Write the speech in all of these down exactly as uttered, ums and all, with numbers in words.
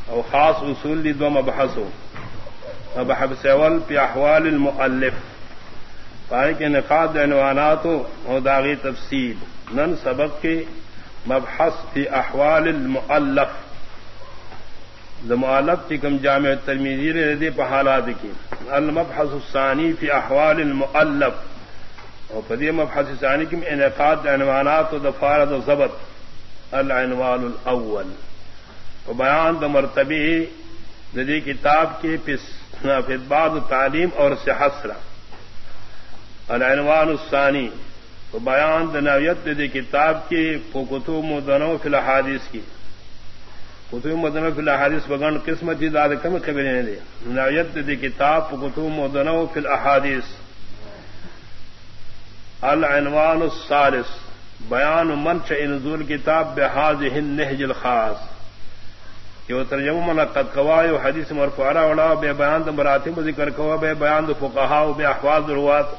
او خاص اصول دی دو مبحثو مبحث اول فی احوال المؤلف پائے کے نقاد عنوانات و داغی تفصیل نن سبق کے مبحث فی احوال المؤلف دا مؤلف کی کم جامع ترمیزی ردی پہ حالات کی المبحث الثانی فی احوال المؤلف اور پدی مبحث ثانی کی انعقاد عنوانات و دفارد و ضبط العنوان الاول و بیان دا مرتبی ردی کتاب کی فی بعض تعلیم اور صحت العنوان الثانی و بیان دا نویت ردی کتاب کی کتب مدنو فی الحادث کی کتب مدنو فی الحادث بگن قسمت جی داد کم خبریں دے نویت ردی کتاب کتب مدنو فی الاحادث العنوان الثالث بیان منشأ نزول کتاب بهذه النهج الخاص یہ ترجمہ منعقد قواعد حدیث مرفوعہ ولا بے بیان مراتب ذکر کوا بے بیان فقہاء و بے احوال روات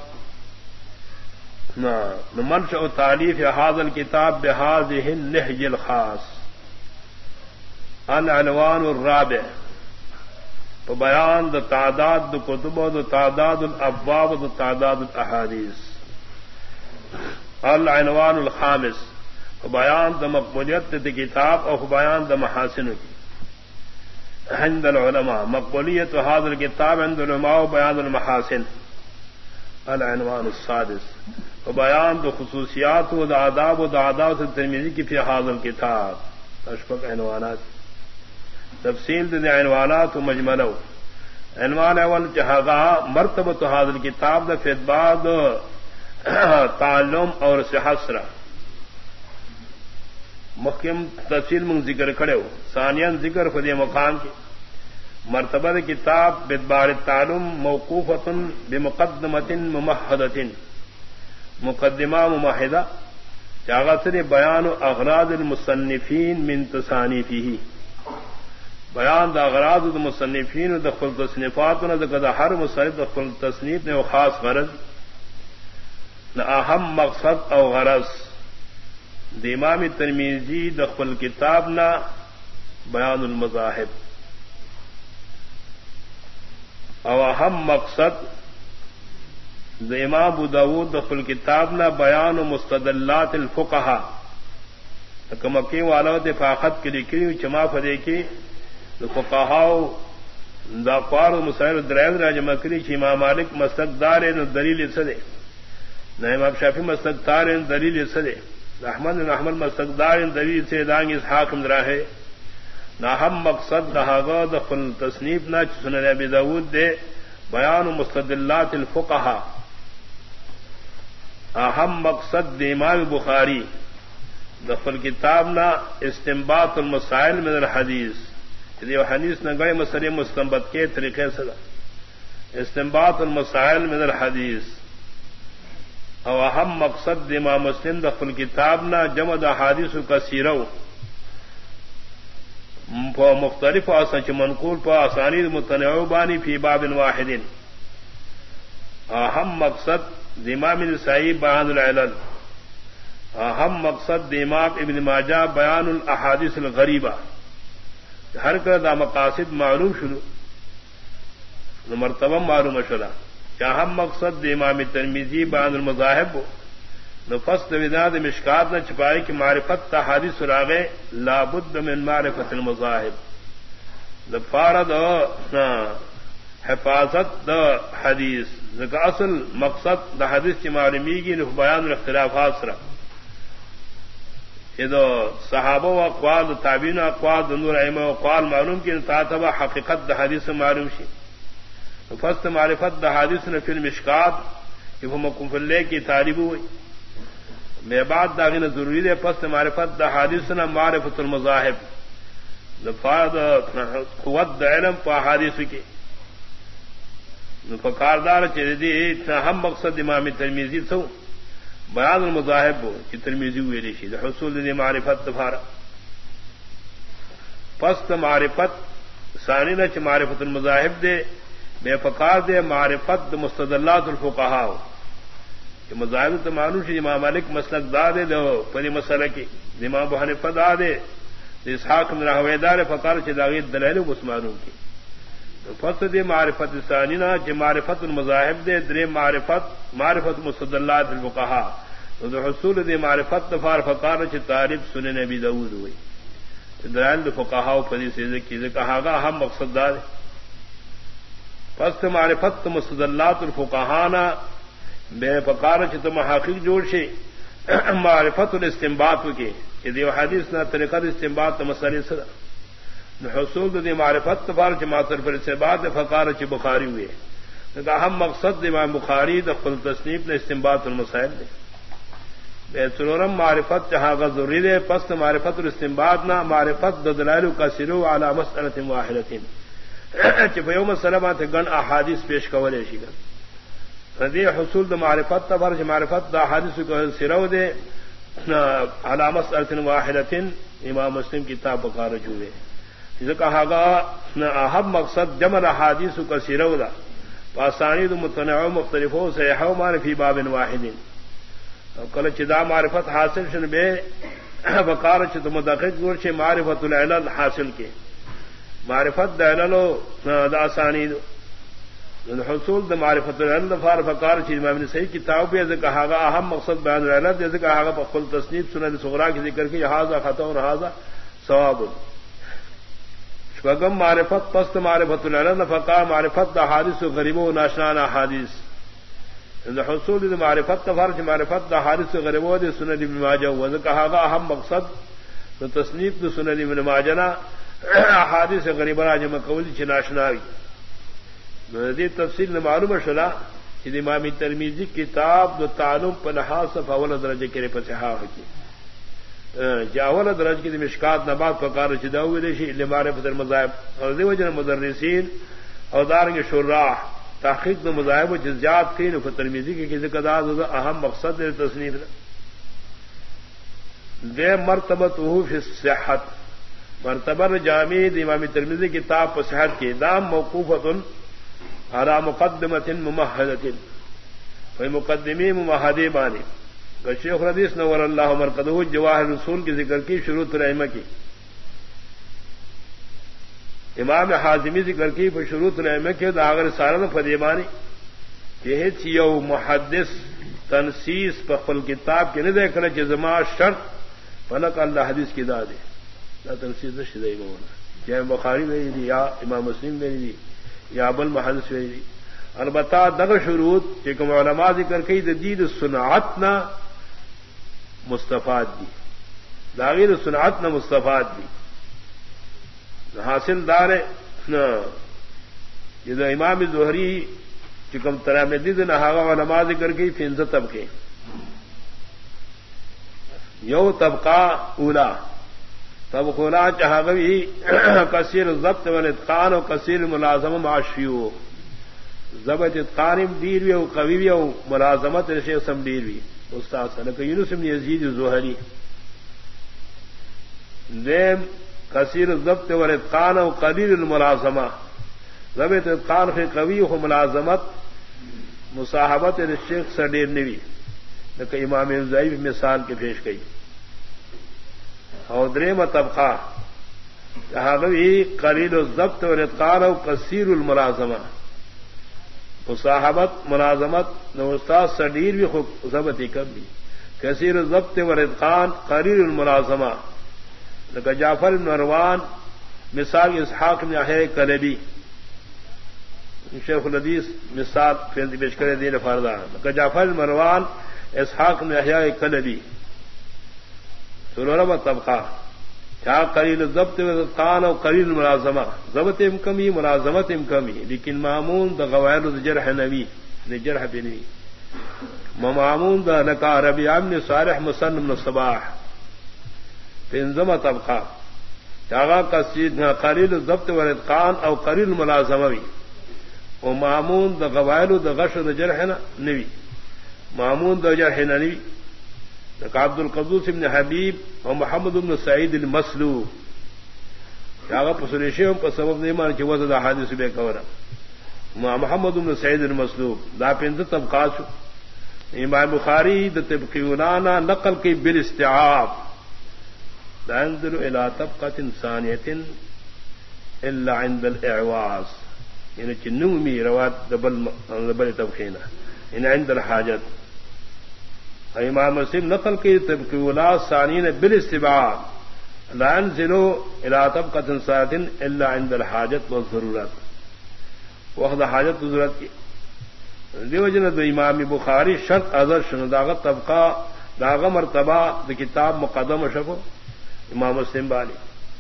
نہ منشأ تالیف هذا الكتاب بهذه النهج الخاص العنوان الرابع بیان تعداد کتب و تعداد الابواب و تعداد الاحادیث العنوان الخامس بیان دا مقبولیت دا کتاب اور بیان دا محاسن کی عند العلماء مقبولیت هذا الكتاب عند العلماء بیان المحاسن العنوان السادس بیان دا خصوصیات و دا آداب و دا آداب ترمیزی کی فی هذا الكتاب اشفق عنوانات تفصیل دا عنوانات و مجملو عنوان اول جہاں مرتبت هذا الكتاب دا فی بعد تعلم اور صحت محکم تفصیل من ذکر کھڑے ہو ثانیاً ذکر فدی مقام کی مرتبہ کتاب بدبار تعلم موقوفۃ بمقدمۃ ممہدۃ مقدمہ ممہدہ چاغثر بیان اغراض المصنفین من تصانیفہ بیان دا اغراض المصنفین دخل تصنیفات نہ ہر مصنف دخل تصنیف نے وہ خاص غرض نہ اہم مقصد او غرض امام ترمذی دخل کتاب نہ بیان المذاہب او اہم مقصد امام ابو داود دخل کتاب نہ بیان مستدلات الفقہا کمکی والا دفاقت کے لکھی جمع فدے کی فقہا دا قوار مسائل درائد راجمہ کری چھ امام مالک مسلک دار دلیل سدے نہ امام شافعی مسلک دار دلیل سدے احمد احمد مسلک دار دلیل سے دانگ اسحاق مدرا ہے نہ ہم مقصد دہاغا دخل تصنیف نہ سنن ابی داود دے بیان مستدلات الفقہا اہم مقصد امام بخاری دخل کتاب نہ استنباط المسائل من الحدیث یہ حدیث نہ گئے مسئلے مستنبط کے طریقے سے استنباط المسائل من الحدیث او اہم مقصد امام مسلم دخل کتاب نہ جمع احادیث کثیرہ مختلف اسانچ منقول پر اسانید متنوع بانی فی باب واحد اہم مقصد امام نسائی بیان العلل اہم مقصد امام ابن ماجہ بیان الاحادیث الغریبہ ہر کا دا مقاصد معلوم شروع مرتبہ معلوم شرا کیا ہم مقصد امام ترمذی بیان المذاہب نفس وداد مشکات نہ چھپائے کہ معرفت تحادیث راغے لابد من معرفت المذاہب لفارد حفاظت دا حدیث ذکا اصل مقصد دا حدیث کی معلومی کی بیان الاختلافات سرا یہ صحابہ و اقوال تابعین و اقوال نور ائمہ و اقوال معلوم کی تعتبہ حقیقت دا حدیث معلوم شی فست معرفت دا حدیث نے فی المشکات کہ وہ مکفلے کی تعریف ہوئی میں بعد داغین ضروری ہے فست معرفت دا حدیث نہ معرفت المذاہب لفاد قوت دا علم پا حدیث کی فکاردار چیزی اتنا ہم مقصد امام ترمذی تھو بیان المذاہب کی ترمذی ہوئی ریشی دا حصول دی معرفت دفارا فست معرفت ثانی نہ چ معرفت المذاہب دے بے فقار دے معرفت مستدلات الفقہا کہ مذاہب تو معلوم امام مالک مسلک دا دے دو پری مسئلہ کی امام ابو حنیفہ دا دے اسحاق بن راہویدار فقار چداغی دلائل مسلمانوں کی فصد معرفت ثانینا کہ معرفت المذاہب دے درے معرفت معرفت مستدلات الفقہا تو حصول دے معرفت دفار فقار چ تعریف سنن ابی داؤد ہوئی دلائل الفقہا و فدی سے کی کہا گا اہم مقصد دار فصد معرفت مستدلات الفقہانا بے فقار چ محقق جوڑ شے معرفت الاستنباط کے کہ دیو حدیث نہ طریقہ استنباط مسئلے سے حصول دی معرفت تبار جماعت پر سے بعد فقار چ بخاری ہوئے کہ اہم مقصد امام بخاری دخل تصنیف نے استنباط المسائل دے بے سرورم معرفت جہاں ضروری دے پس معرفت الاستنباط نہ معرفت دلائل کثیرو علی مسئلۃ واحدۃ کہ یوم سلامت گن احادیث پیش کولے شی ردی حصول د معرفت تبار معرفت دا حدیث کو سرو دے علی مسئلۃ واحدۃ امام مسلم کتاب بخاری ہوئے جسے کہا گا اہم مقصد جمع احادیث کا سیرولا پاسانید متنوع مختلفوں سے حومان فی باب واحد کل چدا معرفت حاصل شن بے بقار چ مدقق گور چھ معرفت العلل حاصل کے معرفت دلالو دا اسانید حصول د معرفت العلل فار فقار چھ امام نے صحیح کتاب بھی کہا گا اہم مقصد بیان العلل جیسے کہا گا بخل تصنیف سنن صغرا کی ذکر کی ھذا خطا اور ھذا ثواب شبگم معرفت پست معرفت العلل فقار معرفت دا حادث غریب و ناشنانا حادث حصول دا معرفت فرج معرفت دا حادث غریب و دا سنن ابن ماجہ وذ کہا گا اہم مقصد تصنیف دا سنن ابن ماجہ حادث غریبنا جمع قولی چھ ناشناوی دی تفصیل معلوم شلا کہ امام ترمذی کتاب دو تعلم پر لحاظ اول درجے کے پسحا کی جاول درج کی مشکات نبات فقار چدا ہوئے شی لمعرفت المذاہب اور دی وجہ مدرسین اور دارنگ شراح تحقیق دو مذاہب و جزیات کی نف ترمذی کی ذکر داد اہم مقصد تصنیف دے مرتبت ہو فی الصحت مرتبہ جامع امام ترمذی کتاب پر صحت کی دام موقوفۃ علی مقدمۃ ممہدۃ فی مقدمی ممہدی بانی شیخ حدیث نور اللہ مرقدہ جواہر رسول کی ذکر کی شروع الائمہ کی امام حازمی ذکر کی شروع الائمہ کی داغر سارن فدیمانی کہ یو محدث تنسیس پخل کتاب کے نہ دیکھنا کہ زما شرط فلک اللہ حدیث کی دادے نہ تنسیس نہ شدہ ہونا چاہے بخاری میں دی یا امام مسلم میں دی یا ابل محدث میں دی البتہ دغ شروط کہ علماء ذکر کی دید صنعت نہ مستفاد دی داغیر صنعت نہ مستفاد دی حاصل دار یہ امام زہری چکم ترامدی نہ علماء ذکر کی فنز طبقے یو طبقہ اولا طبقہ اولا چہاگوی کثیر ضبط والاتقان و کثیر ملازم معاشیو ضبط اتقانم دیر وی او قوی وی او ملازمت شیخ دیر وی استاد سنک یونس بن یزید زہری دیم کثیر ضبط والاتقان و قلیل الملازمہ ضبط اتقان کے قوی و ملازمت مصاحبت شیخ سڈیر نوی نہ امام ضعیف مثال کے پیش گئی اور دریم طبقہ جہاں بھی قلیل الضبط والاتقان و کثیر الملازمہ مصاحبت ملازمت نہ استاد سڈیر بھی خوب ضبط کم بھی کثیر ضبط والاتقان قلیل الملازمہ نہ جعفر بن مروان مثال اسحاق بن یحییٰ کلبی شیخ الحدیث مثال پیش کرے دین فردہ نہ جعفر بن مروان اسحاق بن یحییٰ کلبی سلورم طبقہ کیا قلیل ضبط والاتقان اور قلیل ملازمہ ضبط ام کمی ملازمت ام کمی لیکن معمون دا غوائل جرح نبی نے جرح پہ نبی معمون دا لکا ربی عمن صالح مسن بن صباح پنزم طبقہ کیا قلیل ضبط والاتقان اور قلیل ملازمہ بھی وہ معمون دا غوائل دا غش دا جرح نبی معمون دا جرح نبی عبد القدوس بن حبیب اور محمد بن سعید المسلوب کیا پسلیشیوں پر سبب نہیں مان کہ وہ دا حادث بے کورا محمد بن سعید المسلوب دا پنز طبقات امام بخاری دا طبقی عنانا نقل کی بالاستعاب لا ينزل الى طبقة ثانية الا عند الاعواز یعنی چنومی روات دبل دبل طبقینا ان عند الحاجت. امام مسلم نقل کی طبقی ولا ثانین بالاستبعاد لا ينزل الى طبقة ثانية الا عند الحاجت والضرورت وقت حاجت ضرورت کی دیو جن دو امام بخاری شرط ازر شنو داغت طبقہ داغ مرتبہ د کتاب مقدم شکو امام مسلم بالی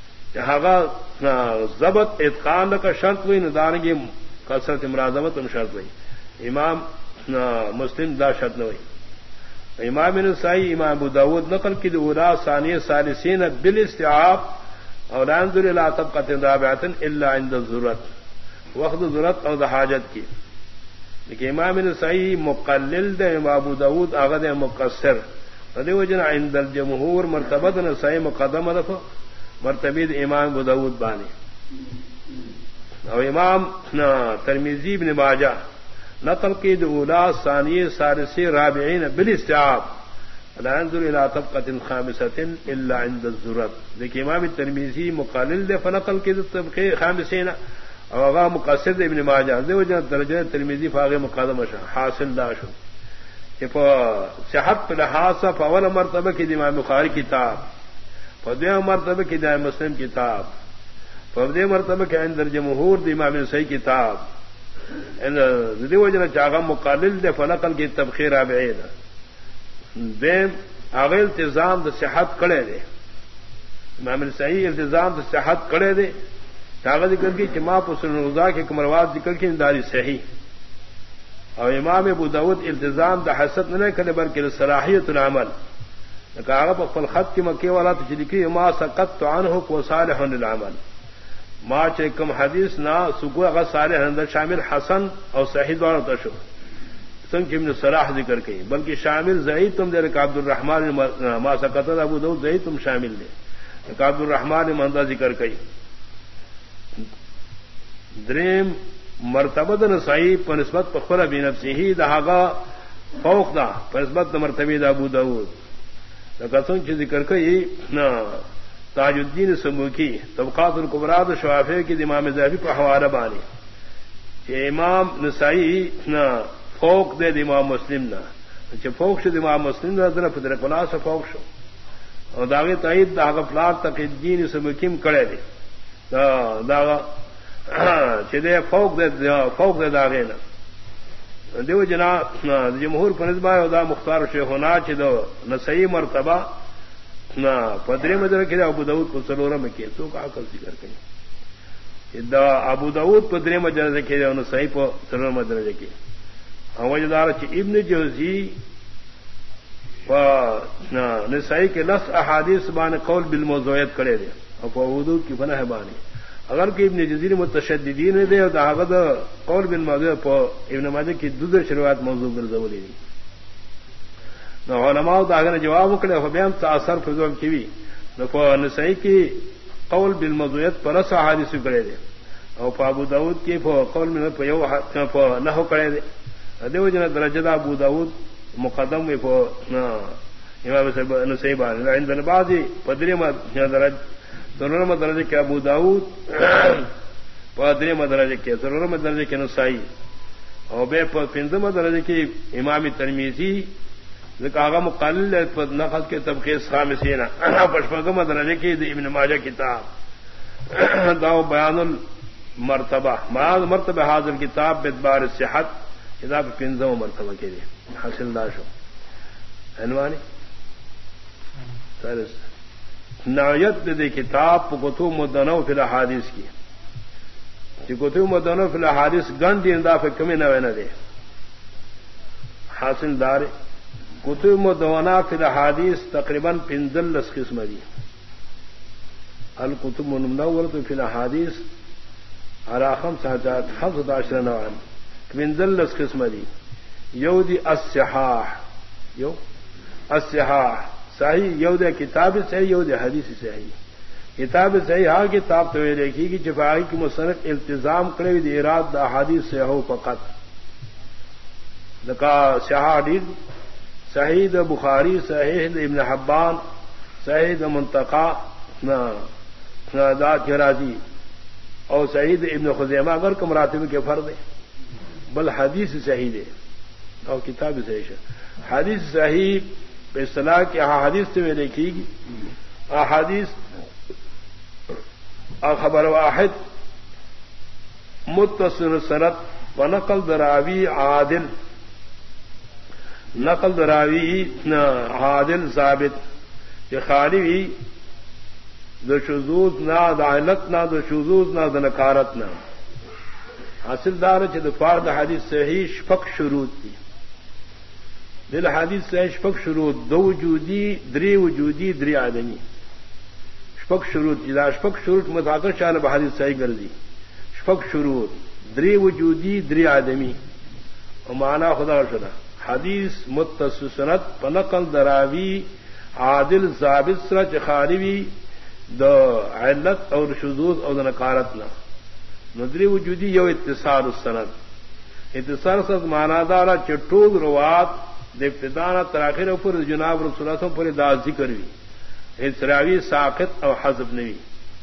جہاں ضبط اتقان کا شرط ہوئی ندانگی کثرت مرازمت ان شرط ہوئی امام مسلم دا شرط نہ ہوئی. امام نسائی امام ابو داود نقل کی اولا ثانیہ ثالثین بالاستعاب اور لا ينظر الى طبقة رابعة الا عند الضرورت وقت ضرورت اور حاجت کی. لیکن امام نسائی مقلل دے امام ابو داود آغد مقصر ادی وجن عند الجمهور مرتبہ نسائی مقدم رفع مرتبہ امام ابو داود بانی. اور امام ترمذی ابن ماجہ نقل کی اولا ثانیہ ثالثی رابعین بالاستعاب لا ينظر الى طبقة خامسة الا عند الضرورت. دیکھیں امام ترمذی مقلل دے فنقل کی طبقے خامسین اور اغا مقصد ابن ماجہ دے وجہ درجہ ترمذی فاغ مقدم شا حاصل داشو کہ صحت لحاظ فاول مرتبہ کی امام بخاری کتاب فدوی مرتبہ کی امام مسلم کتاب فدوی مرتبہ کے اندر جمہور دی امام نسائی کتاب دی وجہ چاغا مقلل دے فنقل کی طبقے رابعین دے اغا التزام دا صحت کڑے دے امام نسائی التزام دا صحت کڑے دے کاغذ ذکر کی کہ ماں پسن رضا کے کمرواد ذکر کی انداری صحیح. اور امام ابو داود التزام دا حسد نہ کرے بلکہ صلاحیت العمل کاغذ فل خط کی مکے والا تو لکھی ما سقط عنہ کو صالح للعمل ما چکم حدیث نہ سکو اگر صالح اندر شامل حسن اور صحیح دوڑ تشو سنگ ابن صلاح ذکر کی بلکہ شامل ضعیف تم دے عبد الرحمن ما سقط ابو داود ضعیف تم شامل دے عبد الرحمن مندہ ذکر کی. دریم مرتبہ نسائی پر نسبت پخلا بی نفسی دہاگا فوق دا پر نسبت مرتبہ دا ابو داود لکسن چی ذکر کئی تاج الدین سموکی طبقات الکبرى شوافی کی امام ذہبی پر حوالہ بانی کہ امام نسائی فوق دے امام مسلم نہ فوق شد امام مسلم نہ پدر پلا سے فوق شو اور داغی تعید داغ فلاح تقی الدین سموکیم کڑے دے داغا چدے فوق دے فوق دے داغے نا دیو جنا جمہور پنسبہ دا مختار شیخنا چدو نسائی مرتبہ نہ پدرے مدر کے ابو داود کو سرورہ میں کیے تو کا کل ذکر کہیں دا ابو داود پدرے مدر رکھے نسائی کو سرورہ مدر رکھے وجدار چ ابن جوزی و نسائی کے لفظ احادیث بان قول بالموضوعیت کرے دے اور وضو کی فنہ بانی اگر کہ ابن جزیر متشددین دے اور داغد قول بن موضوع ابن ماجہ کی دوسری شروعات موضوع گرزولی دی نو علماء داغن جواب کرے ہو بیان تاثر فضول کی بھی نو نسائی کی قول بالموضوعیت پر اس حادث کرے دے اور ابو داود کی قول میں نہ ہو کرے دے دیو جنا درجہ ابو داود مقدم میں امام نسائی بان عند بعض پدری درجہ سرور مدرجے کے ابو داود پادری مدرجے کے سرور مدرجے کے نسائی اور بے پنجم درجے کی امام ترمذی کاغا مقلل نقل کے طبقے خامسین پشپگم درجے کی ابن ماجہ کتاب داو بیان المرتبہ بیان مرتبہ حاضر کتاب بدبار صحت کتاب پنجم مرتبہ کے لیے حاصل داشو عنوانی سرس نوعیت دے کتاب کتب مدنو فی الحادث کی کہ کتب مدنو فی الحادث گن دی انداف کمی نوے نہ دے حاصل دار کتب مدونہ فی الحادث تقریباً پنزلس قسم دی الکتب المنورۃ فی الحادث اراخم ساجات خمسۃ عشر نوعا پنزلس قسم دی یو دی الصحاح یو الصحاح صحیح یو دے کتاب صحیح یو دے حدیث صحیح کتاب صحیح ہاں کتاب تو یہ دیکھی کہ جفائی کی مصنف التزام کرے دی اراد دا حدیث سے ہو فقط لکا صحیح حدیث صحیح دا بخاری صحیح دا ابن حبان صحیح دا منتقا داد راضی اور سعید ابن خزیمہ اگر کو مراتب کے فرد ہے بل حدیث صحیح ہے اور کتاب صحیح ہے حدیث صحیح پہ اصطلاح کی احادیث سے میں لکھی گی احادیث خبر واحد متصل سند و نقل دراوی عادل نقل دراوی عادل ثابت یہ خالی بھی دو شذوذ نہ دعلت نہ دو شذوذ نہ دنکارت نہ حاصل دار چ دفار د حدیث صحیح شفق شروط تھی دل حدیث صحیح شفق شروط دو وجودی دری وجودی دری آدمی شفق شروط جدا شفق شروط مذاکر شان بحدیث صحیح کر دی شفق شروط دری وجودی دری آدمی اور معنی خدا شدہ حدیث متصل سند پنقل دراوی عادل ضابط سرچ خالوی دو علت اور شذوذ اور نکارت نہ ندری وجودی یو اتصال السند اتصال سند مانا دارا چٹوگ روات ابتدانا تراخیر پر جناب رسول اللہ پر دا ذکر بھی اسراوی ساقط اور حذف نوی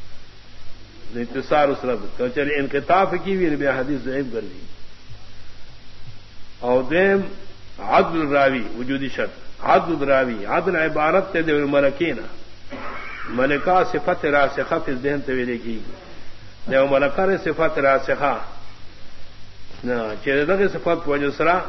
اتصال السند تو چلے انقطاف کی بھی نبی حدیث ضعیف کر دی اور دیم عدل الراوی وجودی شرط عدل الراوی عدل عبارت تے دے ملکینا ملکہ صفت راسخہ فی الذہن تویلے کی دیو ملکہ صفت راسخہ چیرے دغی صفت وجہ سرا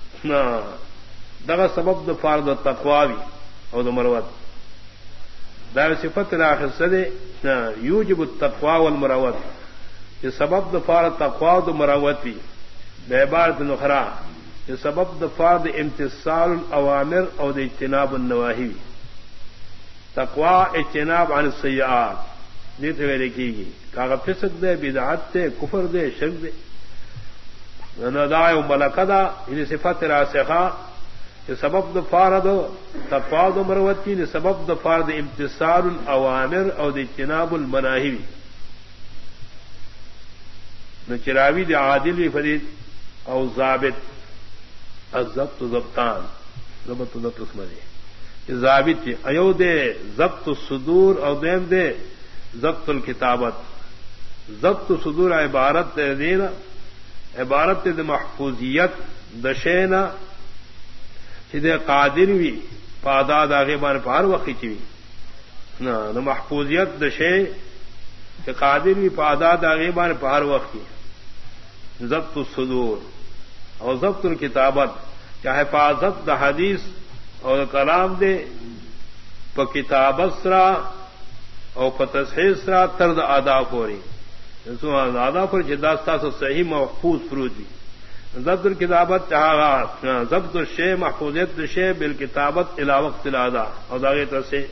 دغا سبب د فرض التقواوی او د مروت دا صفت راخص دے یوجب التقوا والمروت یہ سبب د فرض تقوا و مروت بھی بے عبارت نخرا یہ سبب د فرض امتثال الاوامر او د اجتناب النواہی تقوا اجتناب عن السیئات دیتے ہوئے لکھی گی کاغذ فسق دے بدعت دے کفر دے شرک دے ندائے ملکدہ انہیں صفت راسخہ یہ سبب د فارد تقوا و مروتی نے سبب د فارد امتثال الاوامر او د اجتناب المناہی نہ چراوی دے عادل بھی فرید او ضابط الضبط ضبطان ضبط ضبط اس میں ضابط تھی ایو دے ضبط الصدور او دیم دے ضبط الکتابت ضبط الصدور عبارت دے دینا عبارت دے محفوظیت دشینا چدے قادر وی پاداد آگے بان پار وقی چوی نہ محفوظیت دشے کہ قادر وی پاداد آگے بان پار وقی ضبط الصدور اور ضبط الکتابت کیا حفاظت دا حدیث اور کلام دے پ کتابت سرا اور تصحیح سرا ترد آداب ہو رہی آداب پر جداستا سے صحیح محفوظ فروجی ضبط الکتابت چاہا ضبط الشے محفوظیت شے بالکتابت الی وقت الادا اور داغے تسے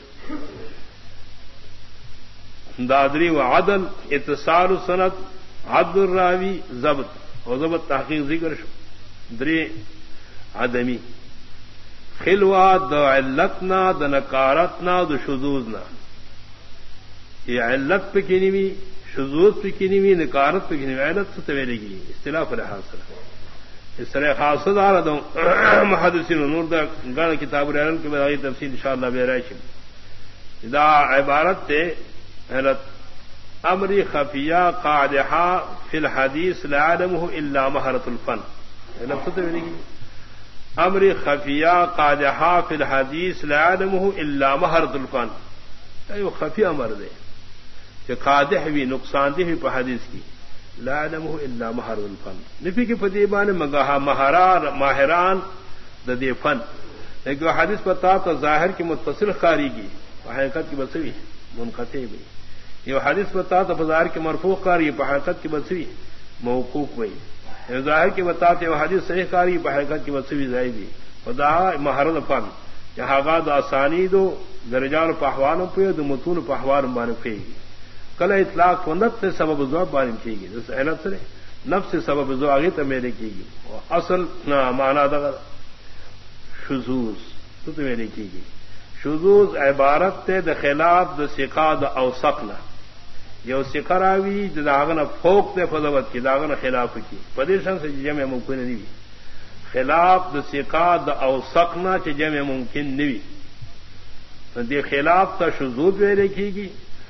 دادری و عدل اتصال السند عدل الراوی ضبط اور ضبط تحقیق ذکر شو دری عدمی خلوا د علتنا د نکارتنا د شذوذنا یہ علت پہ کی نہیں شذوذ پہ کی نہیں نکارت پہ کی نہیں علت سے تویلے گی اختلاف الحاصل اس طرح خاص دار دوں محدثین نور دا گن کتاب العلم کے بارے تفصیل انشاءاللہ بیرائش دا عبارت تے علت امر خفیہ قادحہ فی الحدیث لا علمه الا مہرۃ الفن علت سے تویلے گی امر خفیہ قادحہ فی الحدیث لا علمه الا مہرۃ الفن ایو خفیہ امر دے کہ قادح بھی نقصان دہ بھی حدیث کی لا علمه الا مہرۃ الفن نفی کی فدیبان مگاہ مہران ماہران ددی فن لیکن حدیث بتا تو ظاہر کی متصل قاری کی حقیقت کی بسوی منقطع بھی یہ حدیث بتا تو بظاہر کی مرفوع قاری حقیقت کی بسوی موقوف ہوئی ظاہر کی بتاتے وہ حدیث صحیح قاری حقیقت کی بسوی زائدی خدا مہرت فن جہاں گاد آسانی دو درجان پہوانوں پہ دو متون پہوان بان پھے گی کل اطلاق و نفس سے سبب ذوب بان کی گی جیسے علت سے نفس سے سبب ذو آگے تو میرے کی گی اصل نہ مانا دا شذوذ تو تو میرے کی گی شذوذ عبارت تے د خلاف د ثقہ د اوثقنا یہ ثقہ راوی داغنا فوق تے فضوت کی داغنا خلاف کی پدیشن سے جمع ممکن نہیں خلاف د ثقہ د اوثقنا چ جمع ممکن نہیں دے خلاف تا شذوذ میرے کی گی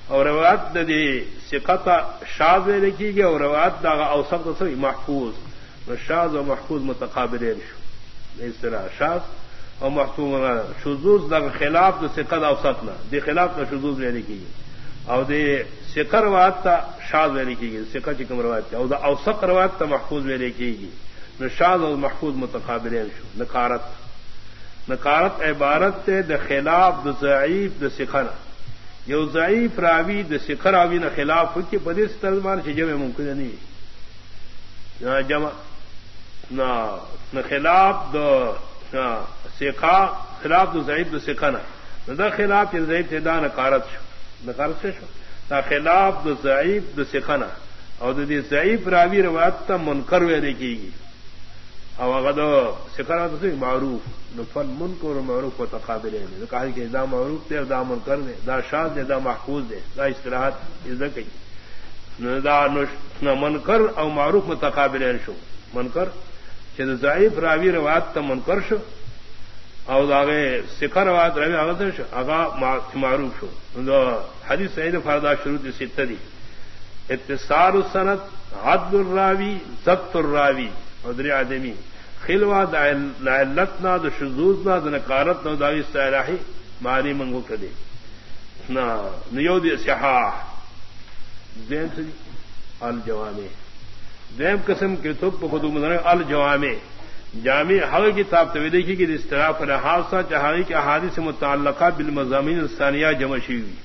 اور روایت دی ثقت شاذ میں لکھی گئی اور روایت دا اوسط سے محفوظ شاذ اور محفوظ متقابلین شو اس طرح شاذ اور محفوظ شذوذ دا خلاف دا ثقت اوسط نہ دی خلاف دا شذوذ میں لکھی گئی اور دی ثقت روایت تا شاذ میں لکھی گئی ثقت کی کم روایت اور دا اوسط روایت تا محفوظ میں لکھی گئی نہ شاذ اور محفوظ متقابلین شو نکارت نکارت عبارت تے دا خلاف دا ضعیف دا ثقت یو ضعیف راوی د ثقه راوی نه خلاف وکي په دې ستلمان چې جمع ممکن نه وي جمع نه نه خلاف د ثقه خلاف د ضعیف د ثقه نه دا خلاف د ضعیف ته دا نکارت شو نکارت شو دا خلاف د ضعیف د ثقه نه او د دې ضعیف راوی روایت ته منکر ویل کیږي او هغه د ثقه راته معروف نفل منکر معروف و تقابل ہے کہا کہ دا معروف تے دا منکر دے دا شاذ دے دا محفوظ دے دا اصطلاحات عزت کی دا نہ منکر او معروف متقابل شو منکر کہ ضعیف راوی روایت تا منکر شو او داغه ثقه روایت راوی هغه شو هغه معروف شو دا حدیث صحیح فردا شروط سته دی اتصال السند عدل الراوی ضبط الراوی اور در آدمی خلوا لعلتنا د شذوذنا د نکارت نو داوی استراحی معنی منگو کدے نا نیو دی صحاح دیم سے الجوامع دیم قسم کے تو خود مدن الجوامع جامع حق کتاب تو دیکھی کہ استراف الحاصہ چاہیے کہ احادیث متعلقہ بالمضامین الثانیہ جمع ہوئی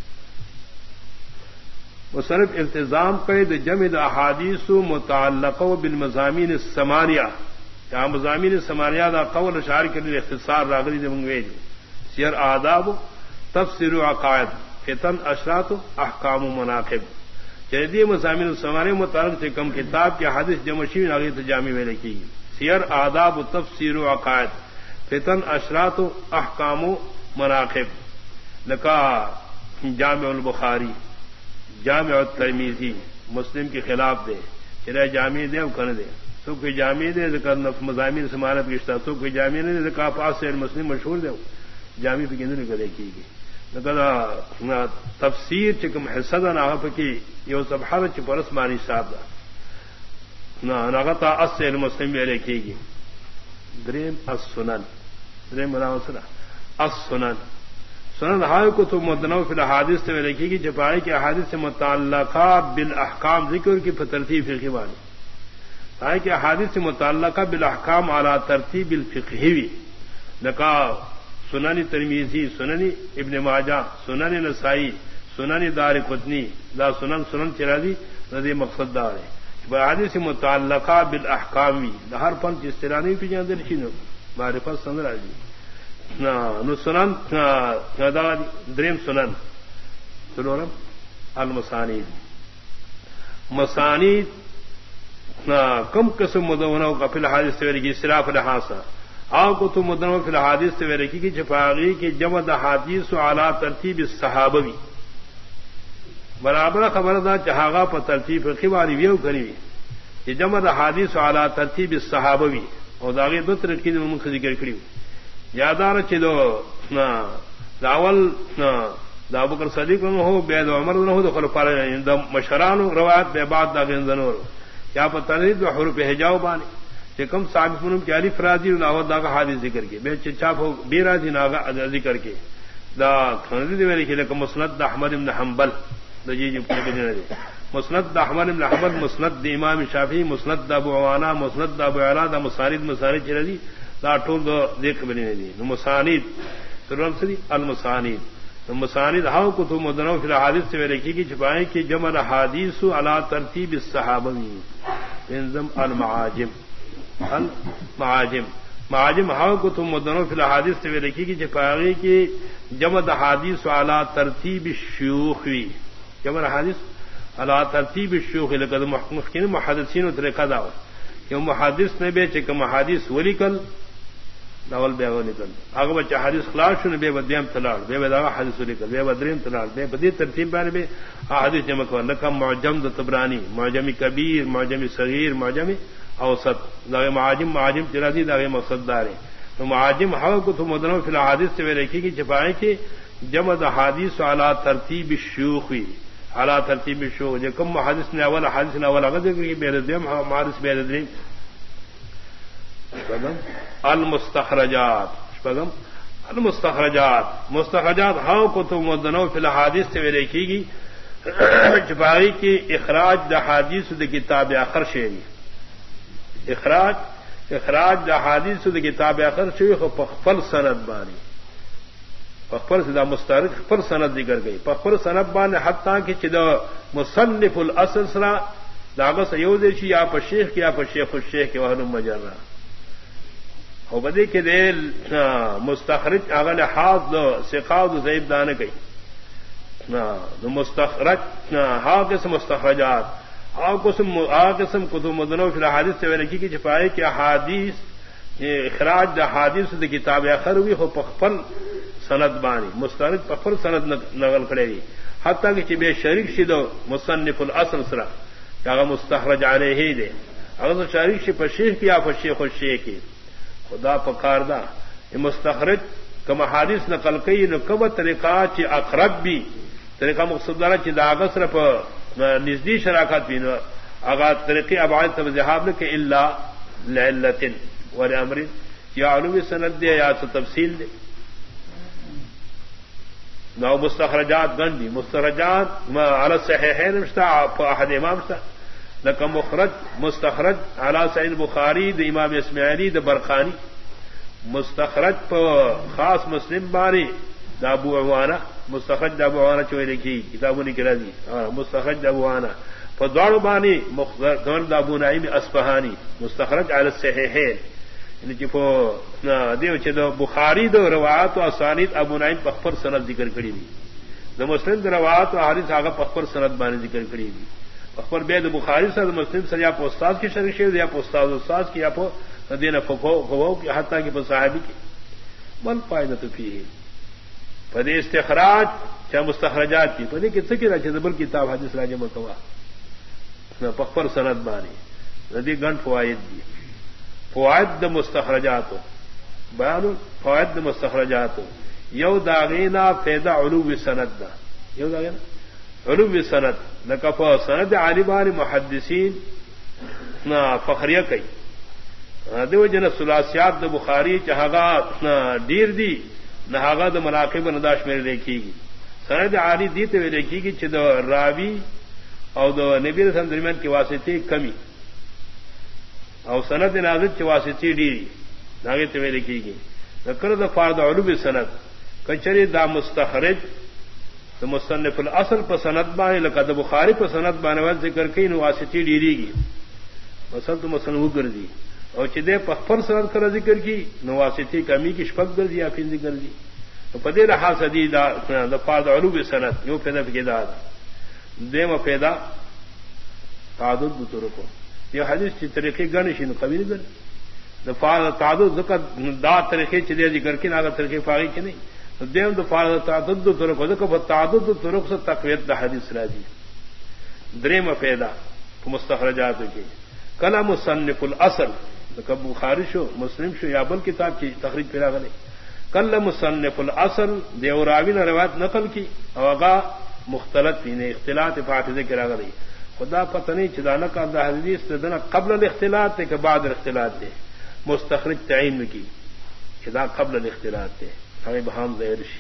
وہ صرف التزام قید جمع احادیث متعلقہ بالمضامین الثمانیہ کیا مضامین ثمانیہ دا قول اشعار کے لیے اختصار راغلی دے منگوے دی سیر آداب تفسیر و عقائد فتن اشرات احکام و مناقب جدی مضامین ثمانیہ متعلق سے کم کتاب کے حدیث جمشی ناغی تجامی میں لکھی سیر آداب تفسیر و عقائد فتن اشرات احکام و مناقب لکا جامع البخاری جامع الترمذی مسلم کے خلاف دے چرے جامع دے او کن دے تو کوئی جامع دے ذکر مضامین سمانت گشتہ تو کوئی جامع نہیں ذکر پاس سے مسلم مشہور دے جامع پہ کندر کرے کی گئی لکہ تفسیر چکم حصہ نہ کی یہ سب حرچ پرس مانی صاحب نہ نغتا اس سے مسلم بھی لکھی گی دریم السنن دریم بنا سنا السنن سنن ہائے کو تو مدنو فی الحادث سے لکھی گی جپائی کے احادیث سے متعلقہ بالاحکام ذکر کی ترتیب فقہی والی آئے کہ احادیث سے متعلقہ بالاحکام اعلی ترتیب الفقہی لکا سنن ترمذی سنن ابن ماجہ سنن نسائی سنن دار قطنی دا سنن سنن چرادی ندی مقصد دار ہے احادیث متعلقہ بالاحکام ہر فن کی استرانی پہ جان دل چینو معرفت سندر آجی نو سنن دریم سنن سنورم المسانید مسانید کم قسم مدونوں کا فی الحادث سے کی صراف الحاصہ آؤ کو تو مدنوں فی الحادث سے رکھی کی چھپاغی کی جمع حادث اعلیٰ ترتیب صحابوی برابر خبر تھا چہاگا پر ترتیب خباری ویو کری یہ جمع حادث اعلیٰ ترتیب صحابوی اور داغی دو ترقی ممکن ذکر کری یادار چلو راول دابو کر صدیق نہ ہو بید عمر نہ ہو تو خلفاء مشران روایت بے بعد داغن زنور کیا پتہ نہیں تو حروف حجاب بانے کہ کم ثابت منم کی الف راضی ناود دا کا حادث ذکر کے بے چاپ ہو بے راضی ناگا ذکر کے دا خنزی دے میرے کہ مسند احمد بن حنبل دا جی جی مسند احمد بن حنبل مسند امام شافعی مسند ابو عوانہ مسند ابو علا دا مسانید مسانید چرادی دا ٹول دو دیکھ بنے دی مسانید سرم سری المسانید مسانید ہاؤ کو تو مدنو فی الحادث سے رکھی کی چھپائیں کہ جمع حادیث علی ترتیب الصحابی انزم المعاجم المعاجم معاجم ہاؤ کو تو مدنو فی الحادث سے رکھی کی چھپائیں کہ جمع حادیث علی ترتیب الشیوخ جمع حادث علی ترتیب الشیوخ لقد محققین محدثین و طریقہ داو کہ محدث نے بے چکم حادث ولی کل ناول بے وہ نکل آگے بچہ حدیث خلاص نے بے بدیم تلاڑ بے بداوا حدیث نکل بے بدریم تلاڑ بے بدی ترتیب بارے میں حدیث جمع کر نکم معجم د طبرانی معجم کبیر معجم صغیر معجم اوسط دا معاجم معاجم چرادی دا مقصد دار ہے تو معاجم ہوا کو تو مدنو فی الحادث سے رکھی کی چھپائے کہ جمع حادیث علی ترتیب الشیوخ علی ترتیب الشیوخ جو کم حادث نے اول حادث نے اول ذکر کی بیردیم حادث بیردیم المستخرجات شپغم المستخرجات مستخرجات ہاں کتب مدنو فی الحادث سے لکھی گی چپائی کی اخراج دا حادیث دا کتاب آخر شیری اخراج اخراج دا حادیث دا کتاب آخر شیری خو پخفل سند بانی پخفل دا مستحرک پر سند ذکر گئی پخفل سند بانی حتیٰ کہ چدا مصنف الاصل سرا داغس ایودیشی یا پا شیخ کی یا پا شیخ الشیخ کی وحنم مجرہ او بدی کہ دے مستخرج اغل حاض دو سقاو دو زیب دانے گئی دو مستخرج ہا قسم مستخرجات ہا قسم ہا قسم کتب مدنو فی الحادث سے لکھی کی چھپائے کہ حادیث اخراج دا حادث دا کتاب آخر ہوئی ہو پخفل سند بانی مستخرج پخفل سند نقل کرے گی حتیٰ کہ چبے شریک شدو مصنف الاصل سرا کہ مستخرج علیہ دے اگر شریک شی پشیخ کی یا پشیخ الشیخ کی خدا پکاردہ یہ مستخرج کم حادث نقل کئی نو کم طریقہ چی اقرب بھی طریقہ مقصود دارا چی دا اغسر پا نزدی شراکت بھی نو اگا طریقی ابعاد تب ذہاب لکے اللہ لعلتن ولی امرین یا علوی سند دے یا سو تفصیل دے نو مستخرجات گن دی مستخرجات علی صحیحین مشتا پا احد امام شتا لکہ مخرج مستخرج علی سعید بخاری د امام اسماعیلی د برقانی مستخرج پا خاص مسلم باری دا ابو عوانہ مستخرج دا ابو عوانہ چوئے لکھی کتابوں نے کرا دی مستخرج دا ابو عوانہ پا دوڑ بانی مخرج دا ابو نعیم اصفہانی مستخرج علی الصحیحین یعنی کہ پا دیو چھ دا بخاری دا روایات و اسانید ابو نعیم پخپر سند ذکر کری دی دا مسلم دا روایات و حدیث آگا پخپر سند بانی ذکر کری دی اخبر بید بخاری سے مسلم سے یا پو استاد کی شریک شیر یا پو استاد استاد کی یا پو دین فقو کی حتیٰ کی پو صحابی کی من فائدہ تو فی ہے پدے استخراج چاہ مستخرجات کی پدے کت سکی رہا بل کتاب حدیث راجہ مکوا پخبر سند بانی ندی گنٹ فوائد دی فوائد دا مستخرجات بیان فوائد دا مستخرجات یو داغینا فیدہ علوب سند دا یو داغینا علوم سند نہ کف سند عالمان محدثین نہ فخریہ کئی دیو جن سلاسیات د بخاری چہگا نہ دیر دی نہ ہاگا د مناقب نداش میرے لکھی گی سند عالی دی تو لکھی گی چھ دو راوی او دو نبی رسول درمیان کی واسطے کمی او سند نازل چھ واسطے ڈیری ناگے تو لکھی گی نہ کر د فرض علوم سند کچری دا مستخرج تو مصنف الاصل پر سند بانے لکہ دا بخاری پر سند بانے والا ذکر کئی نواسطی ڈیری گی مثلا تو مصنف کر دی اور چدے پخفر سند کر ذکر کی نواسطی کمی کی شفق کر دی یا پھر ذکر دی تو پدے رہا سدی دا دفاظ علوب سند یو پیدا فیدا دے میں پیدا تعدد بطور کو یہ حدیث کی طریقے گنشین قبیل گن دفاع تعدد ذکر دا طریقے چدے ذکر کی ناگر طریقے فاغی کی نہیں دیم دفاع تعدد طرق ذکر تعدد طرق سے تقویت دا حدیث راجی دریم پیدا مستخرجات کی کلا مصنف الاصل کب بخاری شو مسلم شو یا بل کتاب کی تخریج پیدا کرے کل مصنف الاصل دیوراوی نے روایت نقل کی اوغا مختلط نے اختلاط فاتحہ کرا گئی خدا پتہ نہیں چدانا کا دا حدیث دنا قبل الاختلاط ہے کہ بعد الاختلاط ہے مستخرج تعین میں کی چدا قبل الاختلاط ہے ہمیں بہام ظہرشی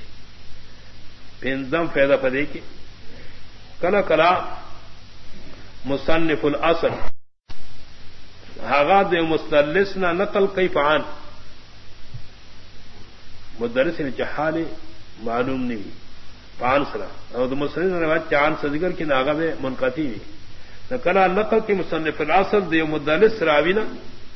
پینزم فیضا پدے کی کلا کلا مصنف الاصل حاغاد مستلسنا نقل کئی فعان مدرس نے چہالے معلوم نہیں پان سرا اور مسلم نے روایت چاند سے ذکر کی ناغا میں منقطی ہوئی نہ کلا نقل کی مصنف الاصل دیو مدلس راوی نا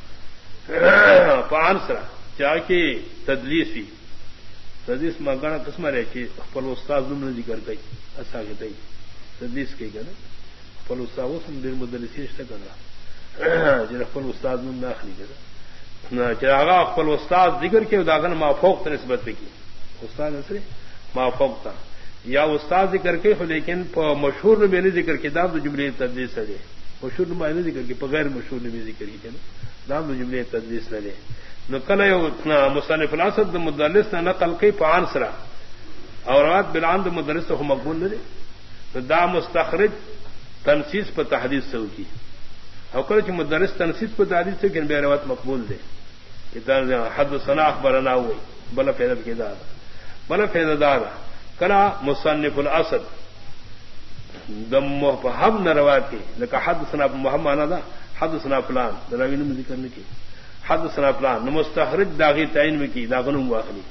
پان سرا چاہ کی تدلیس ہوئی تدلیس مگانا قسم رہے کہ پل استاد نے ذکر گئی ایسا کہ تدلیس کی گا نا پل استاد وہ سم دیر مدلسی کرنا جن پل استاد نے آخری کرا چراغا پل استاد ذکر کے داغن مافوق نسبت کی استاد نے مافوق تھا یا استاد ذکر کے لیکن مشہور میں نے ذکر کے دام تو جملے تدلیس لے مشہور میں نے ذکر کے غیر مشہور نے بھی ذکر کی دام تو جملے تدلیس لے نقل مصنف الاصل مدلس نے نقل کی پان سرا اور روایت بالعند مدرس کو مقبول نہ دے دا مستخرج تنسیس پر تحدیث سے ہوگی اور کل مدرس تنسیس پر تحدیث سے کہ بے روایت مقبول دے حد ثنا اخبرنا ہوئی بلا فیض کے دار بلا فیض دار کلا مصنف الاسد دم ہم نہ روایت کی لیکن حد ثنا محمد آنا تھا حد ثنا فلان دراوی نے ذکر نہیں کی حد ثنا فلان مستخرج داغی تعین میں کی داغن واخلی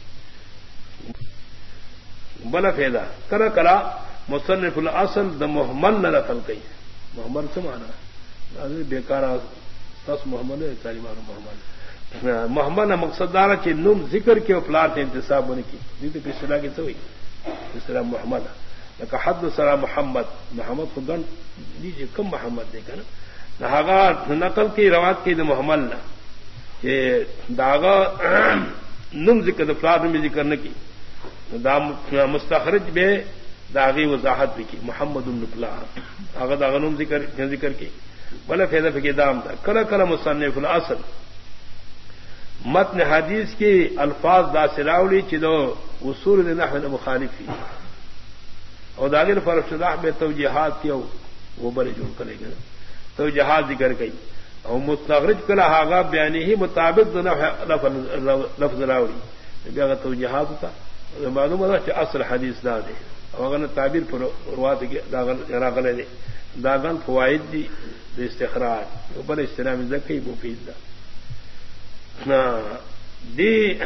بلا فیضا کلا کلا مصنف الاصل د محمد نہ نقل کی محمد سے مانا بیکار دس محمد ہے کاریمان محمد محمد نہ مقصد دارا چی نم ذکر کے افلاط انتصاب ہونے کی دیتے کہ اصطلاح کی سوئی اصطلاح محمد نہ حد سرا محمد محمد کو گن دیجیے کم محمد دے کر نہ نقل کی روایت کی محمد نہ کہ داغا نم ذکر افلاط میں ذکر نہ کی مستخرج بے داغی وضاحت بھی کی محمد النفلا آغا داغا نم ذکر ذکر کی بلا فیضا فکی دام تھا کلا کلا مصنف الاصل متن حدیث کی الفاظ دا سراولی چدو اصول نحو مخالفی اور داغر فرشدہ میں توجیحات کی وہ بڑے جو کرے گا توجیحات ذکر گئی اور مستخرج کلا آغا بیانی ہی مطابق لفظ راولی اگر توجیحات ہوتا معلوم ہوتا کہ اصل حدیث دا دے اور تعبیر پر روات راغلے دے داغن فوائد دی استخراج بڑے استنام ذکی مفید دا دی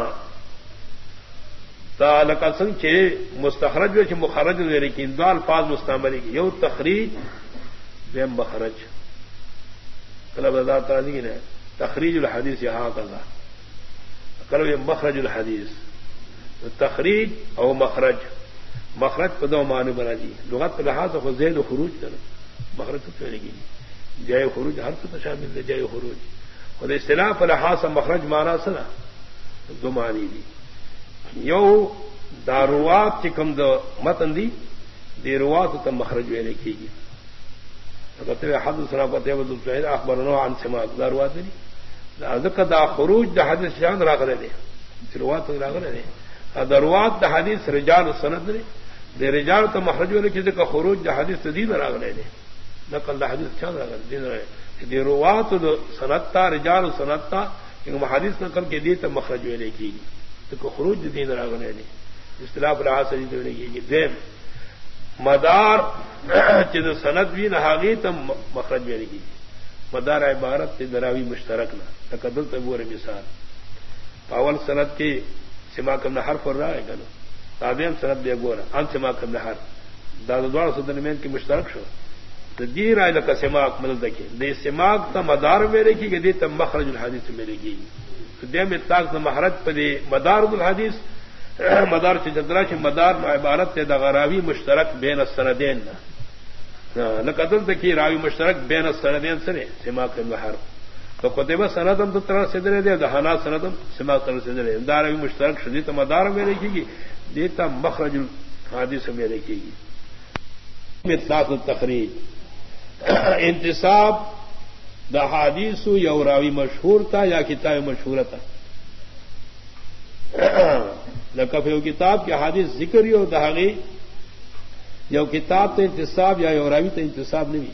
تعلق سنگ چے مستخرج چ مخرج دے لیکن دو الفاظ مستعمل کی یو تخریج بے مخرج کلا بذات تعالی نے تخریج الحدیث یہاں کلا کلا مخرج الحدیث تخریج او مخرج مخرج پہ دو معنی بنا دی لغت پہ لحاظ کو زید و خروج کرنا مخرج تو کہنے کی جائے خروج ہر تو شامل ہے جائے خروج اور اصطلاح پہ لحاظ مخرج مانا سنا دو معنی دی یو داروات چکم دو متن دی دیروات تو مخرج میں لکھی گی حد سنا پتے اخبرنا عن سماع داروات نہیں ذکر دا خروج دا حدیث شان راغلے دے دیروات راغلے دے دروات دا حدیث رجال سند نے دے رجال تو مخرج والے کسی کا خروج دا حدیث دین راغلے نے نقل دا حدیث چاند راغلے دین رہے دے روات سنتا رجال سنتا کہ حدیث نقل کے دی تو مخرج والے کی تو خروج دین راغلے نے اصطلاح رہا سجی دینے کی دین مدار چد سند بھی نہاگی تو مخرج والے کی مدار عبارت دراوی مشترک نہ تقدل تبور مثال پاول سند کی سما کم نہ حرف اور رہا ہے گنا تابیم سند دے گورا ان سما کم نہ حرف دادا دوار سدن میں کی مشترک شو تو دی رائے لکا سماق مدد دکھے دے سماق تا مدار میں رکھی گی دی تا مخرج الحدیث میں رکھی تو دے میں تاک تا محرج پا دی مدار الحدیث مدار چی چندرا چی مدار عبارت تے دا غراوی مشترک بین السندین لکا دل تکی راوی مشترک بین السندین سنے سماق کم نہ حرف تو قطبہ سندم تو طرح سے دے دے دہانا سندم سما طرح سے دے دار بھی مشترک شدی تو مدار میں رکھے گی دیتا مخرج الحدیث میں رکھے گی اطلاق التخریج انتصاب دا حدیث یا راوی مشہور تھا یا کتاب مشہور تھا لکف کتاب کی حدیث ذکر ہی ہو دہاگی یا کتاب تو انتصاب یا راوی تو انتصاب نہیں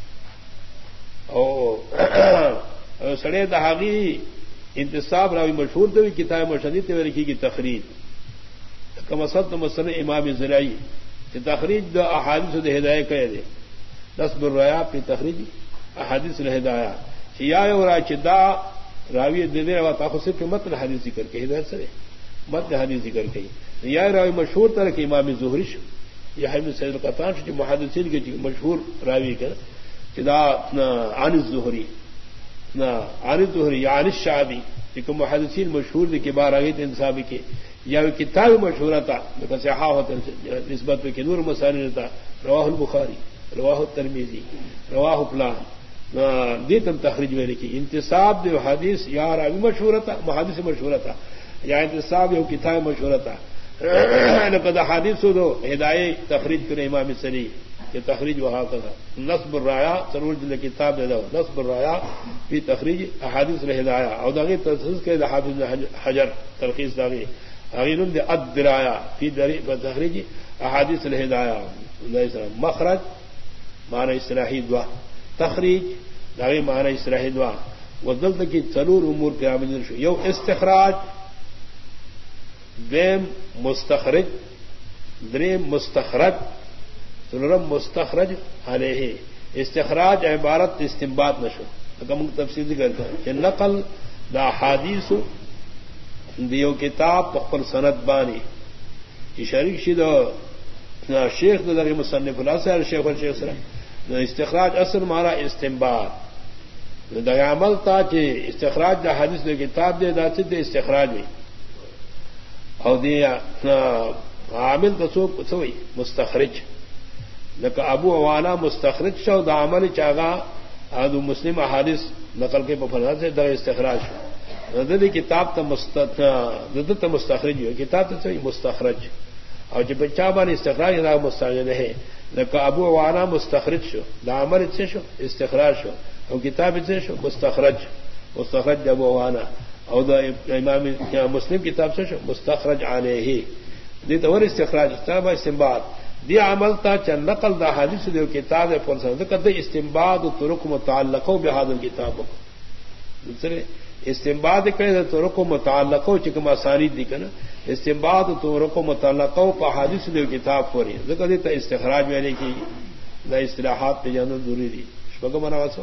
او سڑے دہاگی انتصاب راوی مشہور دے کتاب مشہور رکھی کی تخریج کم اسد مسن امام زراعی کہ تخریج دو احادیث دے ہدایہ کہہ دے نصب الرایا اپنی تخریج احادیث الہدایہ یا چدا راوی دے دے روا تاخو صرف متن حدیث ذکر کے ہدایت سے متن حدیث ذکر کے یا راوی مشہور طرح کے امام زہری شو یا ابن سعید القطان جو محدثین کے مشہور راوی کر چدا عن الزہری نہ عن الزہری یا عن الشعبی کہ محدثین مشہور دے کے بار آگے انصابی کے یا کتاب مشہور تھا صحاح ہوتا نسبت کے نور مسائل تھا رواہ البخاری رواہ الترمذی رواہ فلان دیتم تخریج میں لکھی انتصاب دے حدیث یا راوی مشہور تھا محدث مشہور تھا یا انتصاب یہ کتاب مشہور تھا لقد حدیث دو ہدایت تخریج کرے امام سری یہ تخریج وہاں کا تھا نصب الرایا ضرور جل کتاب دے دو نصب الرایا فی تخریج احادیث الہدایہ اور داغی تخصیص کے حافظ حجر تلخیص داغی غیر دے الدرایا فی تخریج احادیث الہدایہ مخرج معنی اصطلاحی دعا تخریج داغی معنی اصطلاحی دعا وذلت کی ضرور امور پہ عامل شو یو استخراج دیم مستخرج دریم مستخرج سلورم مستخرج علیہ استخراج عبارت استنباط نشو اگر تفصیل کرتا ہے کہ نقل دا حادیث دیو کتاب پخپل سند بانی کی شریک شد شیخ در مصنف اللہ سے شیخ الشیخ سر استخراج اصل مارا استنباط دا عمل تا کہ استخراج دا حدیث دے کتاب دے دا سد استخراج میں او دی عامل تصوب سوئی مستخرج لکہ ابو عوانا مستخرج شو دا عمل چاگا ادو مسلم احادیث نقل کے پفرات سے دا استخراج شو دا کتاب تا مستخرج مستخرج ہوئی کتاب تا سوئی مستخرج اور جب بچہ بان استخراج دا مستخرج ہے لکہ ابو عوانا مستخرج شو دا عمل سے شو استخراج شو او کتاب سے شو مستخرج مستخرج ابو عوانا او دا امام مسلم کتاب سے شو مستخرج علیہ دی تو استخراج کتاب استنباط دی عمل تا چن نقل دا حدیث دیو کتاب فرسان ذکر دی استنباط طرق متعلقو بهذا الكتاب دوسرے استنباط کرے طرق متعلقو چکم اسانید دی کنا استنباط طرق متعلقو پا حدیث دیو کتاب پوری ذکر دی تا استخراج میں کی دا اصطلاحات پہ جانو ضروری دی شبکہ منا واسو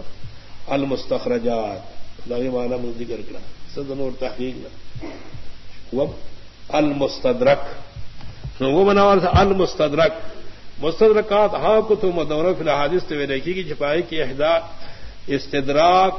المستخرجات لاغی معنی مو ذکر کرا صدن اور تحقیق نا وب المستدرک وہ بناور تھا المستدرک مستدرکات ہاں کتب مدونہ فی الحادث تو دیکھی کی چھپائی کی احدا استدراک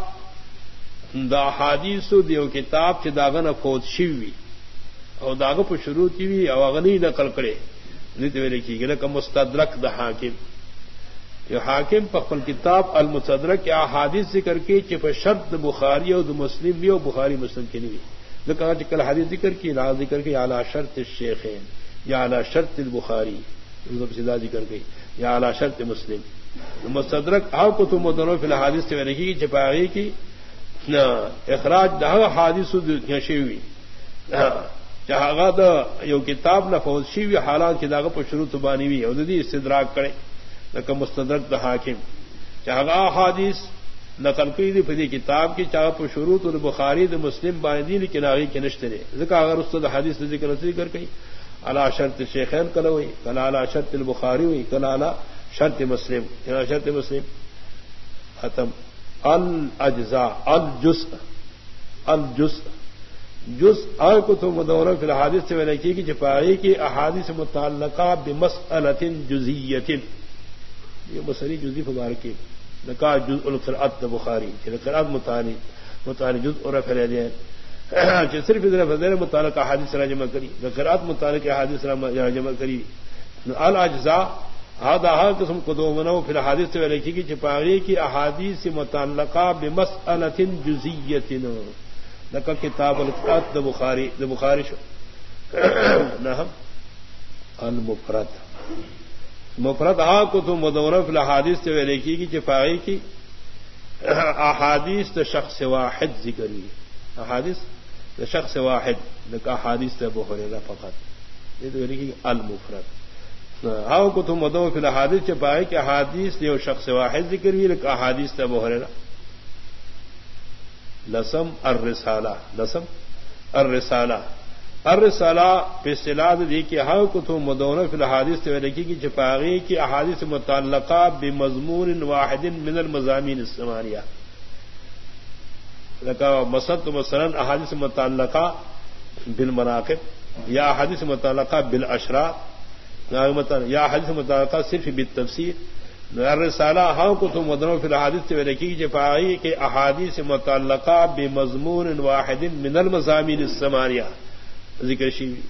دا حادیث دیو کتاب چ داغن فوت شیوی او داغ پر شروع کی وی او اغنی نقل کرے نہیں تو دیکھی کہ مستدرک دا حاکم یہ حاکم پخپل کتاب المستدرک کے احادیث ذکر کی چ شرط بخاری اور مسلم بھی اور بخاری مسلم کے نہیں نے کہا کہ کل حدیث ذکر کی لا ذکر کی اعلی شرط الشیخین یا اعلی شرط البخاری مطلب سیدھا ذکر گئی یا اعلی شرط مسلم مستدرک ہاں کتب مدونہ فی الحادث سے لکھی کی چھپائی کی اخراج دا حادث شیوی جہاں دا یو کتاب نہ فوج شیوی حالات کی داغ پر شروع تبانی ہوئی اور دی استدراک کرے نہ مستدرک دا حاکم چاہا حادث نقل کی دی فدی کتاب کی چاہ پر شروع تو بخاری دا مسلم باندین کے ناغی کے نشترے ذکر اگر اس دا حدیث ذکر ذکر کئی علا شرط شیخین کلا ہوئی کلا علا شرط البخاری ہوئی کلا علا شرط مسلم کلا شرط مسلم ختم الاجزاء الجزء الجزء جزء آئے کتب مدونہ فی الحادث سے میں نے کی کہ چھپائی کی احادیث متعلقہ بمسئلۃ جزیۃ یہ مسئلہ جزئی مبارکی نکا جزء القراءت بخاری کہ قراءت متعانی متعانی جزء رفع الیدین کہ صرف ادھر فضل متعلق احادیث را جمع کری قراءت متعلق احادیث را جمع کری الاجزاء هذا هذا قسم قدومنو فی الحادث سے لکھی کی چھپائی کی احادیث متعلقہ بمسئلۃ جزیۃ نکا کتاب القراءت بخاری بخاری شو نہ المفرد مفرد ہاں کتب مدونہ فی الحادث سے لکھی کی چھپائی کی احادیث تو شخص واحد ذکر ہوئی احادیث تو شخص واحد نکا احادیث تو ابو ہریرہ فقط یہ تو لکھی المفرد ہاں کتب مدونہ فی الحادث چھپائی کی احادیث جو شخص واحد ذکر ہوئی نکا احادیث تو ابو ہریرہ لسم الرسالہ لسم الرسالہ الرسالہ پہ اصطلاح دی کہ ہر کتب مدونہ فی الحادث سے لکھی کی چھپائی کی احادیث متعلقہ بمضمون واحد من المضامین الثمانیہ لکا مسد مثلا احادیث متعلقہ بالمناقب یا احادیث متعلقہ بالاشراء یا احادیث متعلقہ صرف بالتفسیر الرسالہ ہاں کتب مدونہ فی الحادث سے لکھی کی چھپائی کے احادیث متعلقہ بمضمون واحد من المضامین الثمانیہ ذکر شیوی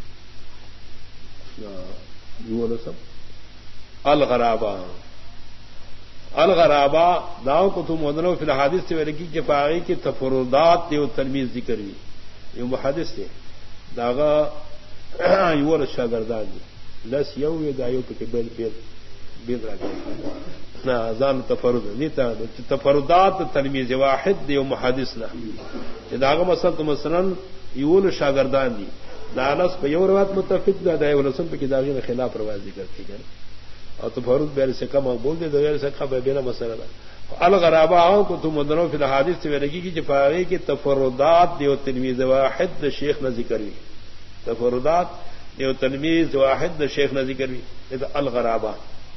الغرابہ الغرابہ داؤ کتب مدونہ فی الحادث سے لکھی کی چھپائی کی تفردات دیو تلمیذ ذکر ہوئی یہ محدث سے داغا یور شاگردان لس یو دایو کے بیل بیل بیل راگا زان تفرد نیتا تفردات تلمیذ واحد دیو محدث نہ داغا مثلا مثلا یول شاگردان دی دانس پہ یو روایت متفق دا دائے ورسم پہ کداغی نے خلاف رواز ذکر کی گئے اور تو فروض بیر سے کم بول دے دغیر سے کم بینا مسئلہ دا الغرابہ آؤں کو تم مدنوں فی الحادث سے لگی کی جفاغی کی تفردات دیو تلمیذ واحد شیخ نہ ذکر بھی تفردات دیو تلمیذ واحد شیخ نہ ذکر بھی یہ الغرابہ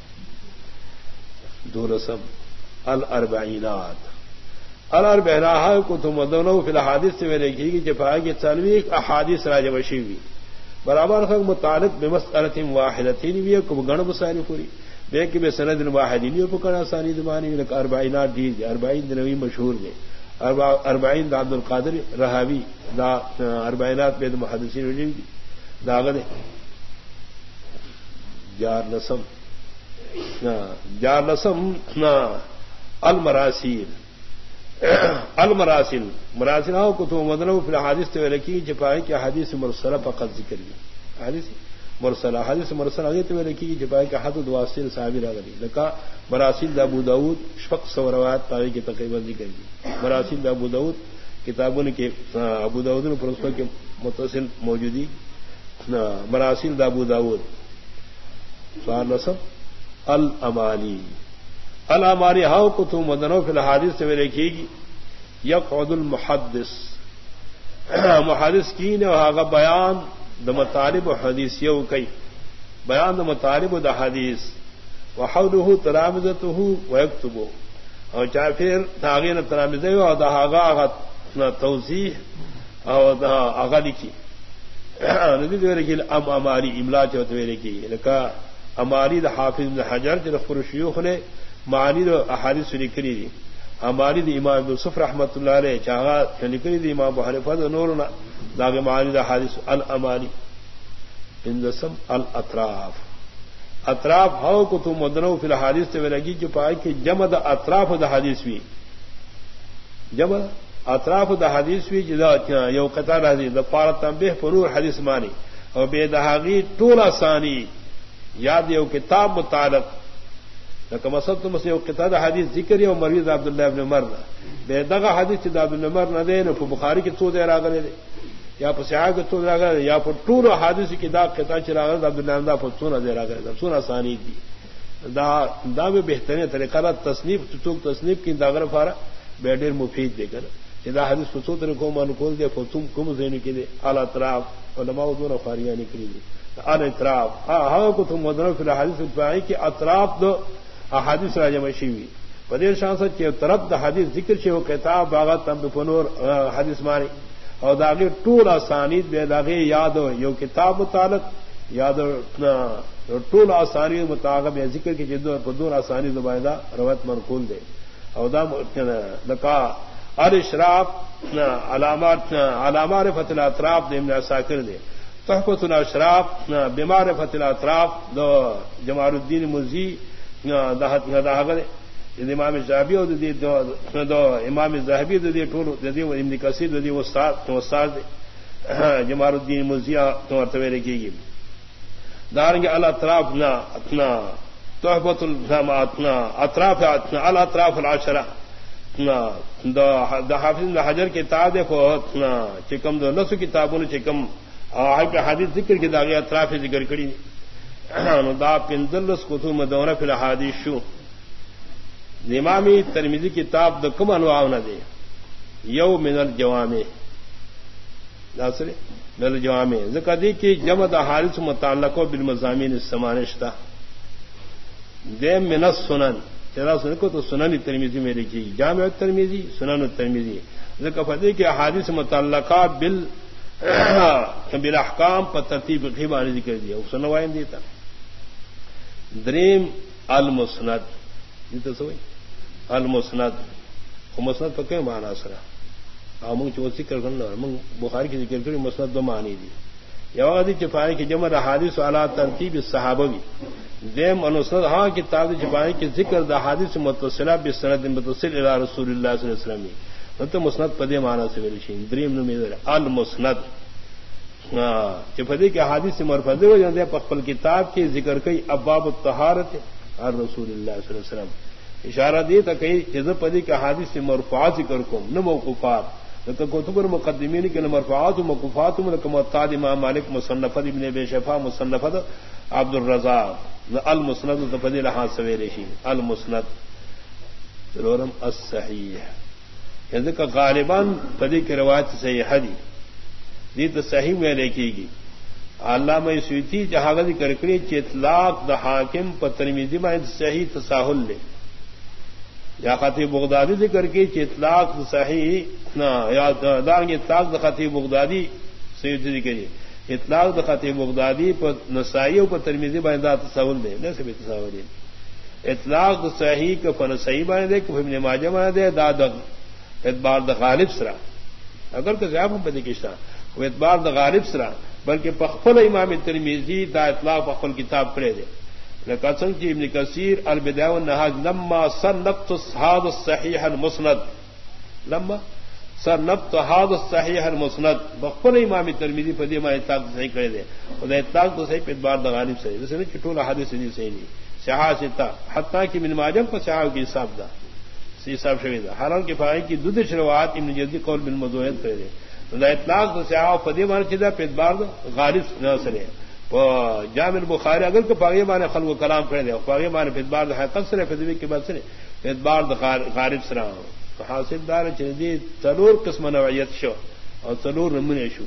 دو رسم الاربعینات الاربعینات کو تم مدنوں فی الحادث سے لگی کی جفاغی کی تلوی احادیث راج وشیوی برابر خلق متعلق بمسألۃ واحدۃ بھی کو گن مسائل پوری بے کہ بے سند واحد نہیں پکڑا ثانی زمانی میں اربعینات دی اربعین دنوی مشہور دے اربعین دا عبد القادر رہاوی دا اربعینات بے محدثین وجی داغد جار نسم جار نسم المراسیل المراسل مراسل ہو کتب مدنو فی الحادث تو لکی جپائے کہ حدیث مرسلہ فقط ذکر کی حدیث مرسلہ حدیث مرسلہ آگے تو لکی جپائے کہ حد واسل صحابی راغلی لکا مراسل ابو داود شفق سو روایت پاگے کی تقریبا ذکر کی مراسل ابو داود کتابوں کے ابو داود نے پرسپر کے متصل موجودی مراسل ابو داود سوال نصب الامالی الاماری ہاؤ کتب مدنو فی الحادث سے لکھے گی یقعد المحدث محدث کی نے وہاں بیان د مطالب حدیث یو کئی بیان د مطالب د حدیث وحوله تلامذته ويكتبه اور چاہے پھر تاغین تلامذہ اور دہاغا اغا توضیح اور دا اغا لکھی ندی دے لکھی ام اماری املا چوتوے لکھی لکا اماری د حافظ بن حجر جو خبر شیوخ نے معانی دو احادیث لکھی دی ہماری دی امام یوسف رحمۃ اللہ علیہ چاہا لکھی دی امام ابو حنیفہ نورنا داغ معانی دا حادث الامانی اندسم الاطراف اطراف ہاؤ کو تم مدنو فی الحادث سے لگی جو پائے کہ جمع دا اطراف دا حدیث بھی جمع اطراف دا حدیث بھی جدا یو قطار حدیث دا پارتم بہ پرور حدیث مانی اور بے دہاغی طول ثانی یاد یو کتاب متعلق مسد تو مسئلہ قطع حدیث ذکر ہے مریض عبداللہ ابن عمر بے دغا حدیث عبداللہ ابن عمر نہ دے نہ بخاری کی تو دے راغلے دے یا پسیاہ کے تو راغلے یا پر طول حدیث کی دا قطع چراغ عبداللہ ابن پر سونا دے راغلے دا سونا ثانی دی دا دا میں بہترین طریقہ را تصنیف تو تصنیف کی داغر فارا بے ڈیر مفید دے کر دا حدیث فسو طریقوں منقول دے فتم کم زین کی دے اعلی اطراف علماء دون فاریاں نکلی دی اعلی اطراف ہاں ہاں کو تم مدن فی الحدیث الفائی کی اطراف دو احادیث راجم شیوی پدیر شان سے کہ طرف دا حدیث ذکر شی ہو کتاب باغ تم بفنور حدیث مانی اور داغی طول اسانید بے داغی یاد ہو یو کتاب متعلق یاد طول اسانید متعلق بے ذکر کی جدو بدون اسانید باندھا روایت منقول دے اور دا لقا الاشراف علامات علامات فتح الاطراف دے ابن عساکر دے تحفۃ الاشراف بمعرفۃ الاطراف دو جمال الدین مزی امام زاہبی دو امام زاہبی دے ٹول دے ابن کثیر دے استاد استاد جمال الدین مزیا مرتبہ رکھے گی دارنگ الاطراف نا اتنا تحفۃ اتنا اطراف الاطراف العشرہ دا حافظ حجر کتاب دے چکم دو نسو کتابوں نے چکم حدیث ذکر کی داغی اطراف ذکر کری دا پندلس کتب مدونہ فی الحادیث شو امامی ترمذی کتاب دا کم انواع نہ دے یو من الجوامع ناصر من الجوامع ذکر دی کہ جمع دا حادث متعلق بالمضامین السمانشتہ دے من السنن تیرا سن کو تو سنن ترمذی میں لکھی جامع ترمذی سنن ترمذی ذکر فدی کہ حادث متعلقہ بال بالاحکام پر ترتیب غیبانی ذکر دیا وہ سنوائیں دیتا دریم المسند یہ تو سوئی المسند مسند پر کئی معنی سرا ہم جو ذکر کرنا من بخاری کی ذکر کری مسند دو معنی دی یا وادی چپائی کی جمع حادث علی ترتیب صحابوی دیم انسند ہاں کتاب چپائی کی ذکر دا حادث متصلہ بسند متصل الی رسول اللہ صلی اللہ علیہ وسلم تو مسند پدے معنی سے ورشین دریم نمیدر المسند چپدی کے حادث سے مرفض ہو جاتے پخپل کتاب کی ذکر کئی ابواب الطہارت اور رسول اللہ صلی اللہ علیہ وسلم اشارہ دی تھا کئی جزب پدی کے حادث سے مرفوعات ذکر کو نہ موقوفات کتب المقدمین کے مرفوعات و مقفات متعد امام مالک مصنفت ابن ابی شیبہ مصنفت عبد الرزاق المسند تفدی لحاظ سویرے شی المسند سرورم الصحیح یعنی کہ غالباً فدی کی روایت صحیح حدی دی تو صحیح میں لکھی گی علامہ سیوطی جہاں ذکر کری کہ اطلاق دا حاکم پر ترمذی میں صحیح تساہل لے یا خطیب بغدادی ذکر کی کہ اطلاق دا صحیح یا دان اطلاق دا خطیب بغدادی سیوطی ذکر کی اطلاق دا خطیب بغدادی پر نسائی پر ترمذی میں دا تساہل دے نہیں سبھی تساہل دے اطلاق دا صحیح کا فن صحیح میں دے کہ ابن ماجہ میں دے دا دا اعتبار دا غالب سرا اگر کہ زیادہ بدی کشتا وہ اعتبار دا غالب سرا بلکہ پخفل امام ترمذی دا اطلاق پخفل کتاب کرے دے لقسم کی ابن کثیر البدایہ والنہاج لما صنفت هذا الصحیح المسند لما صنفت هذا الصحیح المسند پخفل امام ترمذی پر دی ما اطلاق صحیح کرے دے اور دا اطلاق تو صحیح پہ اعتبار دا غالب صحیح جیسے کہ ٹول حدیث صحیح نہیں صحاح ستا حتیٰ کہ من ماجم پر صحاح کی حساب دا حساب شویدہ حالانکہ فائی کی دو شروعات ابن جلدی قول بالمدوحیت کرے دے دا اطلاق تو سیاح فدی مان چیزا پیدبار غالب نہ سرے جامع البخاری اگر کہ پاگی مان خلق و کلام کرے دے پاگی مان پیدبار حقیقت سرے فدوی کے بعد سرے پیدبار غالب سرا حاصل دار چیزی ضرور قسم نوعیت شو اور ضرور نمونے شو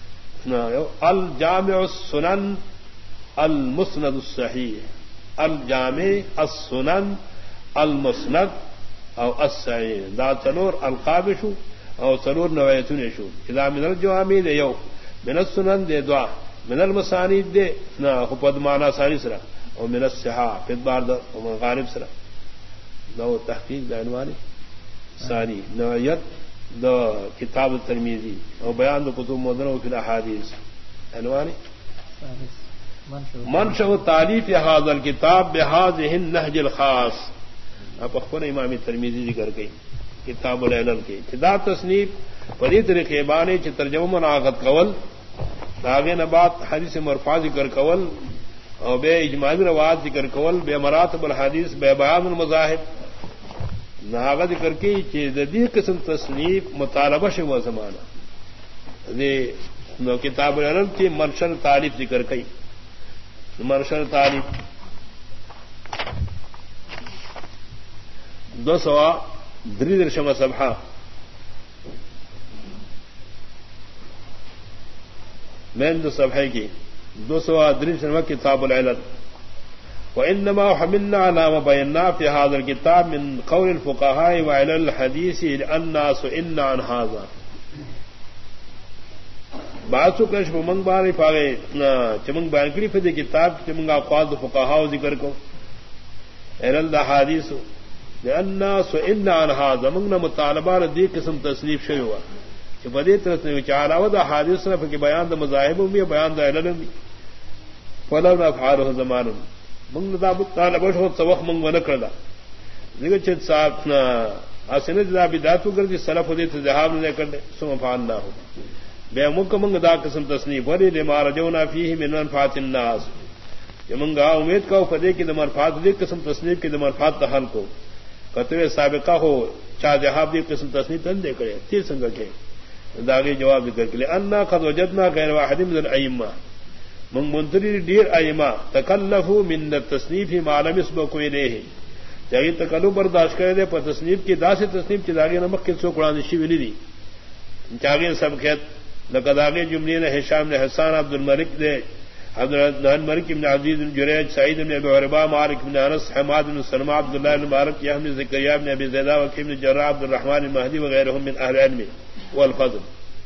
الجامع السنن المسند الصحیح الجامع السنن المسند او الصحیح دا ضرور القاب شو او ضرور نوعیتون شو اذا من الجوامع دے یو من السنن دے دعا من المسانید دے نا خپد معنی ثانی سرا او من الصحاح فدبار دا غالب سرا دو تحقیق دا عنوانی ثانی نوعیت دا کتاب الترمذی او بیان دا کتب مدنہ فی الاحادیث عنوانی منشأ تالیف هذا الكتاب بهذه النهج الخاص اب اخبر امام ترمذی ذکر گئی کتاب العلل کے ابتدا تصنیف پری طریقے بانے چ ترجمہ مناقت قول داغے نبات حدیث مرفوع ذکر قول اور بے اجماعی روایت ذکر قول بے مراتب الحدیث بے بیان المذاہب ناغ ذکر کی کہ ذی قسم تصنیف مطالبہ شو زمانہ یہ کتاب العلل کی منشر تعریف ذکر کی منشر تعریف دو سوا دری درشم صبحہ مین دو صبحے کی دو سوا دری درشم کتاب العلل وإنما حملنا على ما بينا في هذا الكتاب من قول الفقهاء وعلل الحديث لأن سئلنا عن هذا باسو کش منگ بار پاگے چمنگ بانکڑی فدی کتاب چمنگا اقوال فقہاء ذکر کو علل احادیث لأن سئلنا عن هذا منگنا مطالبہ دی قسم تصنیف شوی ہوا کہ بدی تصنیف چالاو دا حادث نہ کہ بیان دا مذاہب بھی بیان دا علل بھی فلو نفعله زمان منگ دا مطالبہ شو سوخ منگ ونکردا دیگر چت صاحب اسند دا بدعت کر دی سلف دی ذهاب نے کر سو فعلنا ہو بے منگ منگ دا قسم تصنیف ولی لما رجونا فيه من منفعت الناس یہ منگا امید کا فدی کی منفعت دی قسم تصنیف کی منفعت حل کو کتوے سابقہ ہو چا جہاب دی قسم تصنیف تن دے کرے تیر سنگ کے داغی جواب ذکر کے لیے انا قد وجدنا غیر واحد من الائمہ من منتری دیر ائمہ تکلفوا من التصنیف ما لم يسبقوا الیہ چاہیے تکلف برداشت کرے دے پر تصنیف کی دا سے تصنیف کی داغی نمک کے سو قرآن شی ولی دی چاہیے سب کہت لقد آگے جملے نے ہشام نے حسان عبد الملک دے عبد الملک بن عزیز بن جریج سعید بن ابی عربہ مالک بن انس حماد بن سلمہ عبد الله بن مبارک یحیی بن زکریا بن ابی زیدہ وکیع بن جراح عبد الرحمن المہدی وغیرهم من اہل العلم والفضل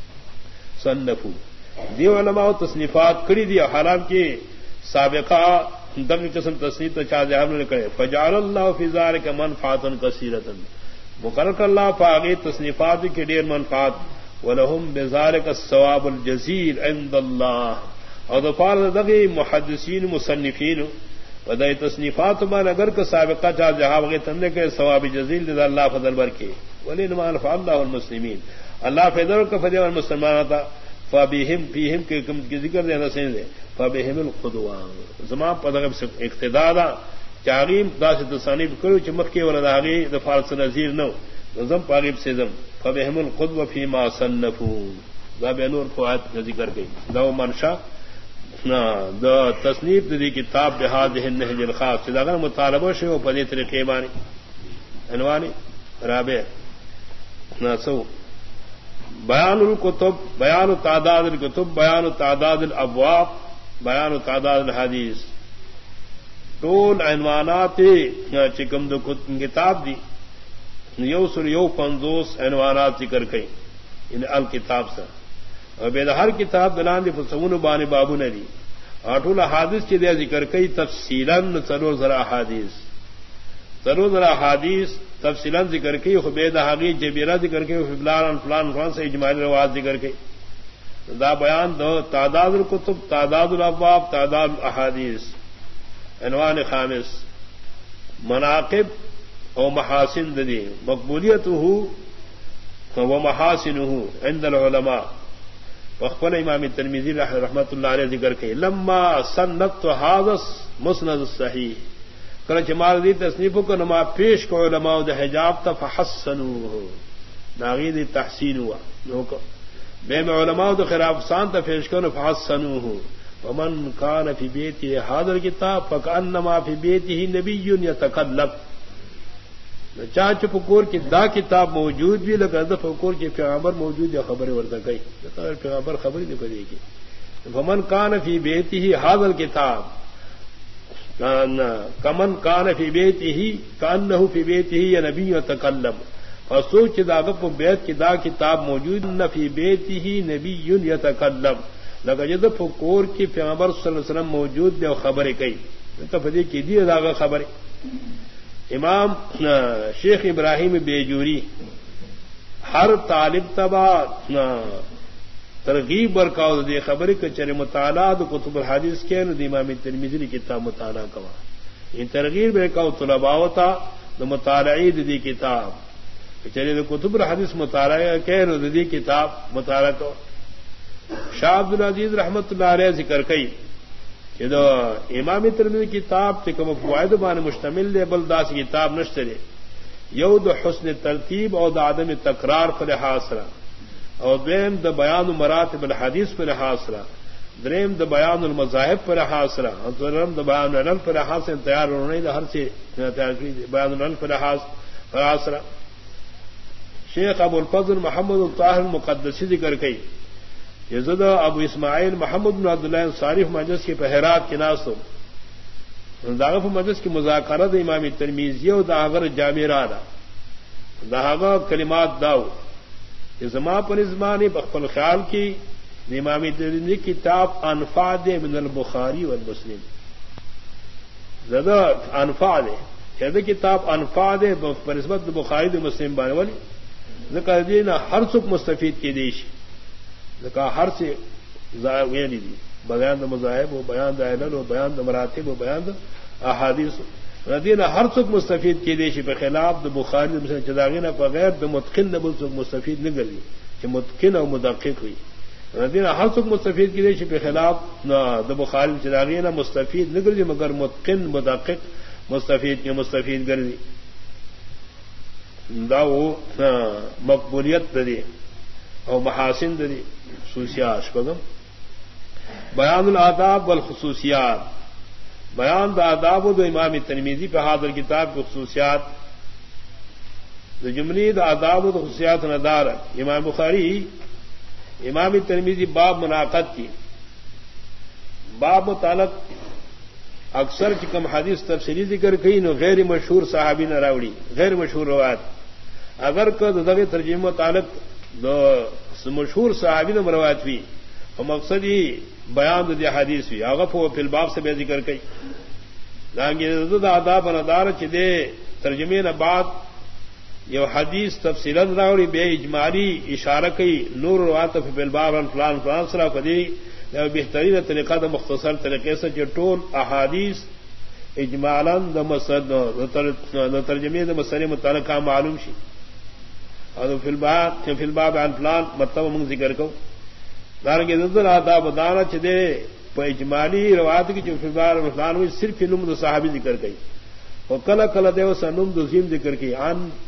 صنفوا دی علماء تصنیفات کری دی حالانکہ سابقہ دم قسم تصنیف چا جہاں نے کرے فجعل اللہ فی ذلک منفعتا کثیرۃ مقرر اللہ فاغی تصنیفات کی ڈیر منفعت ولهم بذلك الثواب الجزيل عند الله اور دفار دغی محدثین مصنفین ودای تصنیفات من اگر کا سابقہ چار جہاں وغیرہ تم نے کہ ثواب جزیل دے اللہ فضل بر کے ولی نما نفع اللہ المسلمین اللہ فضل کا فضل المسلمان تھا فبهم فيهم کے کم کی ذکر دینا سے دے فبهم القدوہ زمان پدغ اقتداء چاغیم داس تصانیف کرو چمک کے ولداغی دفار سے نذیر نو نظم پاغب سے زم فبہم القدو فیما صنفوا دا بینور فوائد ذکر گئی دا منشا دا تصنیف دی کتاب بهذه النهج الخاص دا اگر مطالبہ شو پدی طریقے مانی عنوان رابع ناسو بیان الکتب بیان تعداد الکتب بیان تعداد الابواب بیان تعداد الحدیث طول عنوانات چکم دو کتاب دی یو سر یو پنزوس عنوانات ذکر کئی ان الکتاب سے اور بے ہر کتاب دلان دی فسمون بان بابو نے دی اٹھول احادیث کی دیا ذکر کئی تفصیلا ضرور ذرا احادیث ضرور ذرا احادیث تفصیلا ذکر کئی خبید حقی جبیرہ ذکر کئی فلان فلان فلان سے اجمالی رواز ذکر کئی دا بیان دو تعداد الکتب تعداد الابواب تعداد الاحادیث عنوان خامس مناقب او محاسن دی مقبولیته و محاسنه عند العلماء وقفل امام ترمذی رحمت اللہ علیہ ذکر کہ لما سنت هذا مسند الصحیح کر جمال دی تصنیف کو نما پیش کو علماء د حجاب تفحسنوه داغید تحسین ہوا بے میں علماء د خلاف سان تفیش کو فحسنوه ومن كان في بيته هذا الكتاب فكأنما في بيته نبي يتكلم چاچ پکور کی دا کتاب موجود بھی لگا دا پکور کے پیغمبر موجود یا خبر وردا گئی پیغمبر خبر نہیں پڑے گی فمن کان فی بیتہ هذا الكتاب کمن کان فی بیتہ کانه فی بیتہ یا نبی یتکلم فسوچ دا گپ بیت کی دا کتاب موجود نہ فی بیتہ نبی یتکلم لگا جد پکور کی پیغمبر صلی اللہ علیہ وسلم موجود دے خبر کئی تو فدی کی دی دا خبر امام شیخ ابراہیم بیجوری ہر طالب تبا ترغیب برکاو دے خبر کے چرے مطالعہ کتب الحدیث کے امام ترمذی کتاب مطالعہ کوا ان ترغیب برکاو طلباء ہوتا تو مطالعی دی کتاب چرے کتب الحدیث مطالعہ کے دی کتاب مطالعہ کو شاہ عبد العزیز رحمت اللہ علیہ ذکر کئی کہ دو امام ترمذی کتاب تکم فوائد بان مشتمل دے بل داس کتاب نشترے یو دو حسن ترتیب اور دا عدم تکرار پر حاصرہ اور دویم دا بیان مراتب الحدیث پر حاصرہ دریم دا بیان المذاہب پر حاصرہ اور دریم دا بیان العلم پر حاصل تیار ہونے دا ہر سے تیار کی بیان العلم پر حاصرہ شیخ ابو الفضل محمد الطاہر المقدسی ذکر کئی یزد ابو اسماعیل محمد بن عبداللہ صارف مجلس کی پہرات کے ناسو داغف مجلس کی مذاکرت امام ترمذی و داغر جامع رانا داغا کلمات داو زما پر ازمانی بخفل خیال کی امام ترمذی کتاب انفع دے من البخاری والمسلم زدہ انفع دے کہ کتاب انفع دے پر نسبت بخاری و مسلم بانے والی ذکر دینا ہر سکھ مستفید کی دیشی کہا ہر سے دی بیان دا مذاہب و بیان دا علل و بیان دا مراتب و بیان دا احادیث ردینا ہر سکھ مستفید کی دیشی پہ خلاف دا بخاری دا چداغینا بغیر دا متقن دا بل سکھ مستفید نگر دی کہ متقن و مدقق ہوئی ردینا ہر سکھ مستفید کی دیشی پہ خلاف دا بخاری چداغینا مستفید نگر دی مگر متقن مدقق مستفید کے مستفید گر دی دا وہ مقبولیت دا دی اور محاسن دی خصوصیات شپگم بیان الآداب والخصوصیات بیان دا آداب و دو امام ترمذی پہ حاضر کتاب کی خصوصیات دو جملی دا آداب و دو خصوصیات ندار امام بخاری امام ترمذی باب مناقض کی باب متعلق اکثر چکم حدیث تفصیلی ذکر کئی نو غیر مشہور صحابی نہ راوڑی غیر مشہور روایت اگر کو دغه ترجمه متعلق دو مشہور صحابی نے روایت ہوئی اور مقصد ہی بیان دی حدیث ہوئی آغف و فی الباب سے بے ذکر کئی آداب ندار چدے ترجمے نہ بعد یہ حدیث تفصیلا راوڑی بے اجمالی اشارہ کئی نور روایت فی الباب فلان فلان سرا فدی بہترین طریقہ دا مختصر طریقے سے جو ٹول احادیث اجمالا دا مسد ترجمے دا مسئلے متعلقہ معلوم شی اور فی الباب فی الباب عن فلان مطلب من ذکر کو دارنگے نظر آداب دانا چدے پہ اجمالی روایت کی جو فی الباب فلان ہوئی صرف نم دو صحابی ذکر گئی اور کل کل دیو سنم دو زیم ذکر کی عن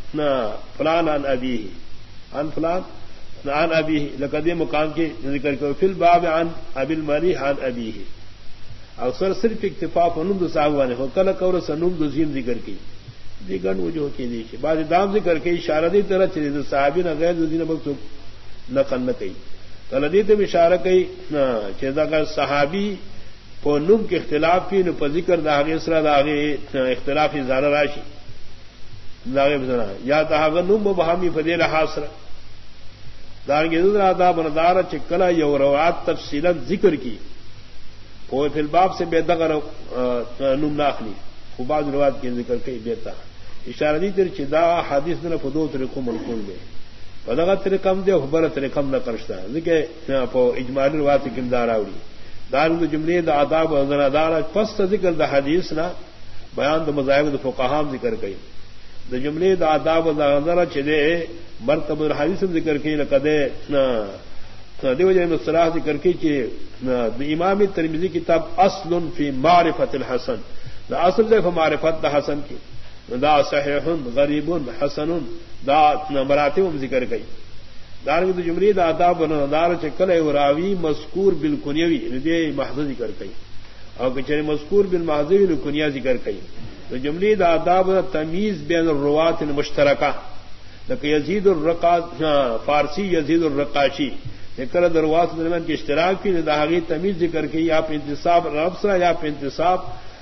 نہ فلان عن ابی عن فلان عن ابی لقد مقام کے ذکر کرو فی الباب عن ابی المریح عن ابی اکثر صرف اکتفا فنند صاحب نے ہو کل قور سنند زین ذکر کی دیگر وجوہ کے دیکھیے بعض دام ذکر کے اشارہ دی طرح چلی صحابی نہ غیر دین مقصود نقل نہ کئی کلدی تم اشارہ کئی چیزا کا صحابی کو نم کے اختلاف کی نہ ذکر داغے اسرا داغے اختلاف اظہار راشی داغے یا تاغ نم و بہامی فدیر حاصر دار کے دا بندار چکلا یو روات تفصیلا ذکر کی وہ فی الباب سے بے دغر نم ناخلی خوباز روات کے ذکر کئی بیتا اشارہ دی تر چدا حادث نے فدو طریقوں منقول دے پدغا طریقم دے خبر طریقم نہ کرشتا دیکھے اجمالی روات کی کردار آوڑی دار جملے دا آداب دار پس ذکر دا حدیث نہ بیان دا مذاہب دا فقہام ذکر کئی دا جملے دا آداب دا چدے مرتب الحدیث ذکر کی لقدے دیو جائے مصطلح ذکر کی کہ امام ترمذی کتاب اصل فی معرفت الحسن دا اصل دے معرفت دا حسن کی دا صحیح غریب حسن دا مراتب ذکر گئی دار میں جمری دا آداب دار چکل راوی مذکور بالکنیوی دے محض ذکر گئی اور کچھ مذکور بالمحضی بالکنیا ذکر گئی تو جمری دا آداب تمیز بین الروات المشترکہ یزید الرقا فارسی یزید الرقاشی کر درواز درمیان کی اشتراک کی داغی تمیز ذکر کی یا انتصاب ربسرا یا انتصاب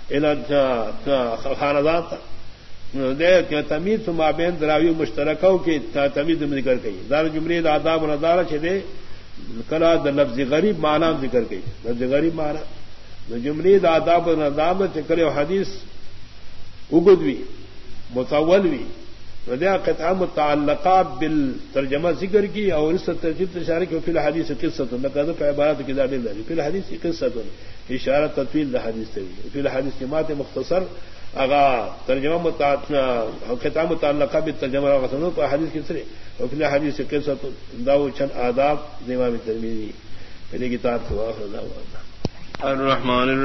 خاندان تمیز مابین دراوی مشترکوں کی تمیز ذکر کی دار جمری آداب ندارہ چدے کلا د لفظ غریب معنی ذکر کی لفظ غریب معنی جمری آداب ندام چکر حدیث اگدوی متولوی ردیا قطعہ متعلقات بالترجمہ ذکر کی اور اس ترجیح اشارہ کی فی الحدیث قصۃ نقد عبارت کی ذات اللہ فی الحدیث قصۃ اشارہ تطویل الحدیث سے فی الحدیث جماعت مختصر اغا ترجمہ متعلقہ قطعہ متعلقہ بالترجمہ اور کو حدیث کی طرح اور فی الحدیث قصۃ داو چند آداب امام ترمذی پہلے کتاب کو الرحمن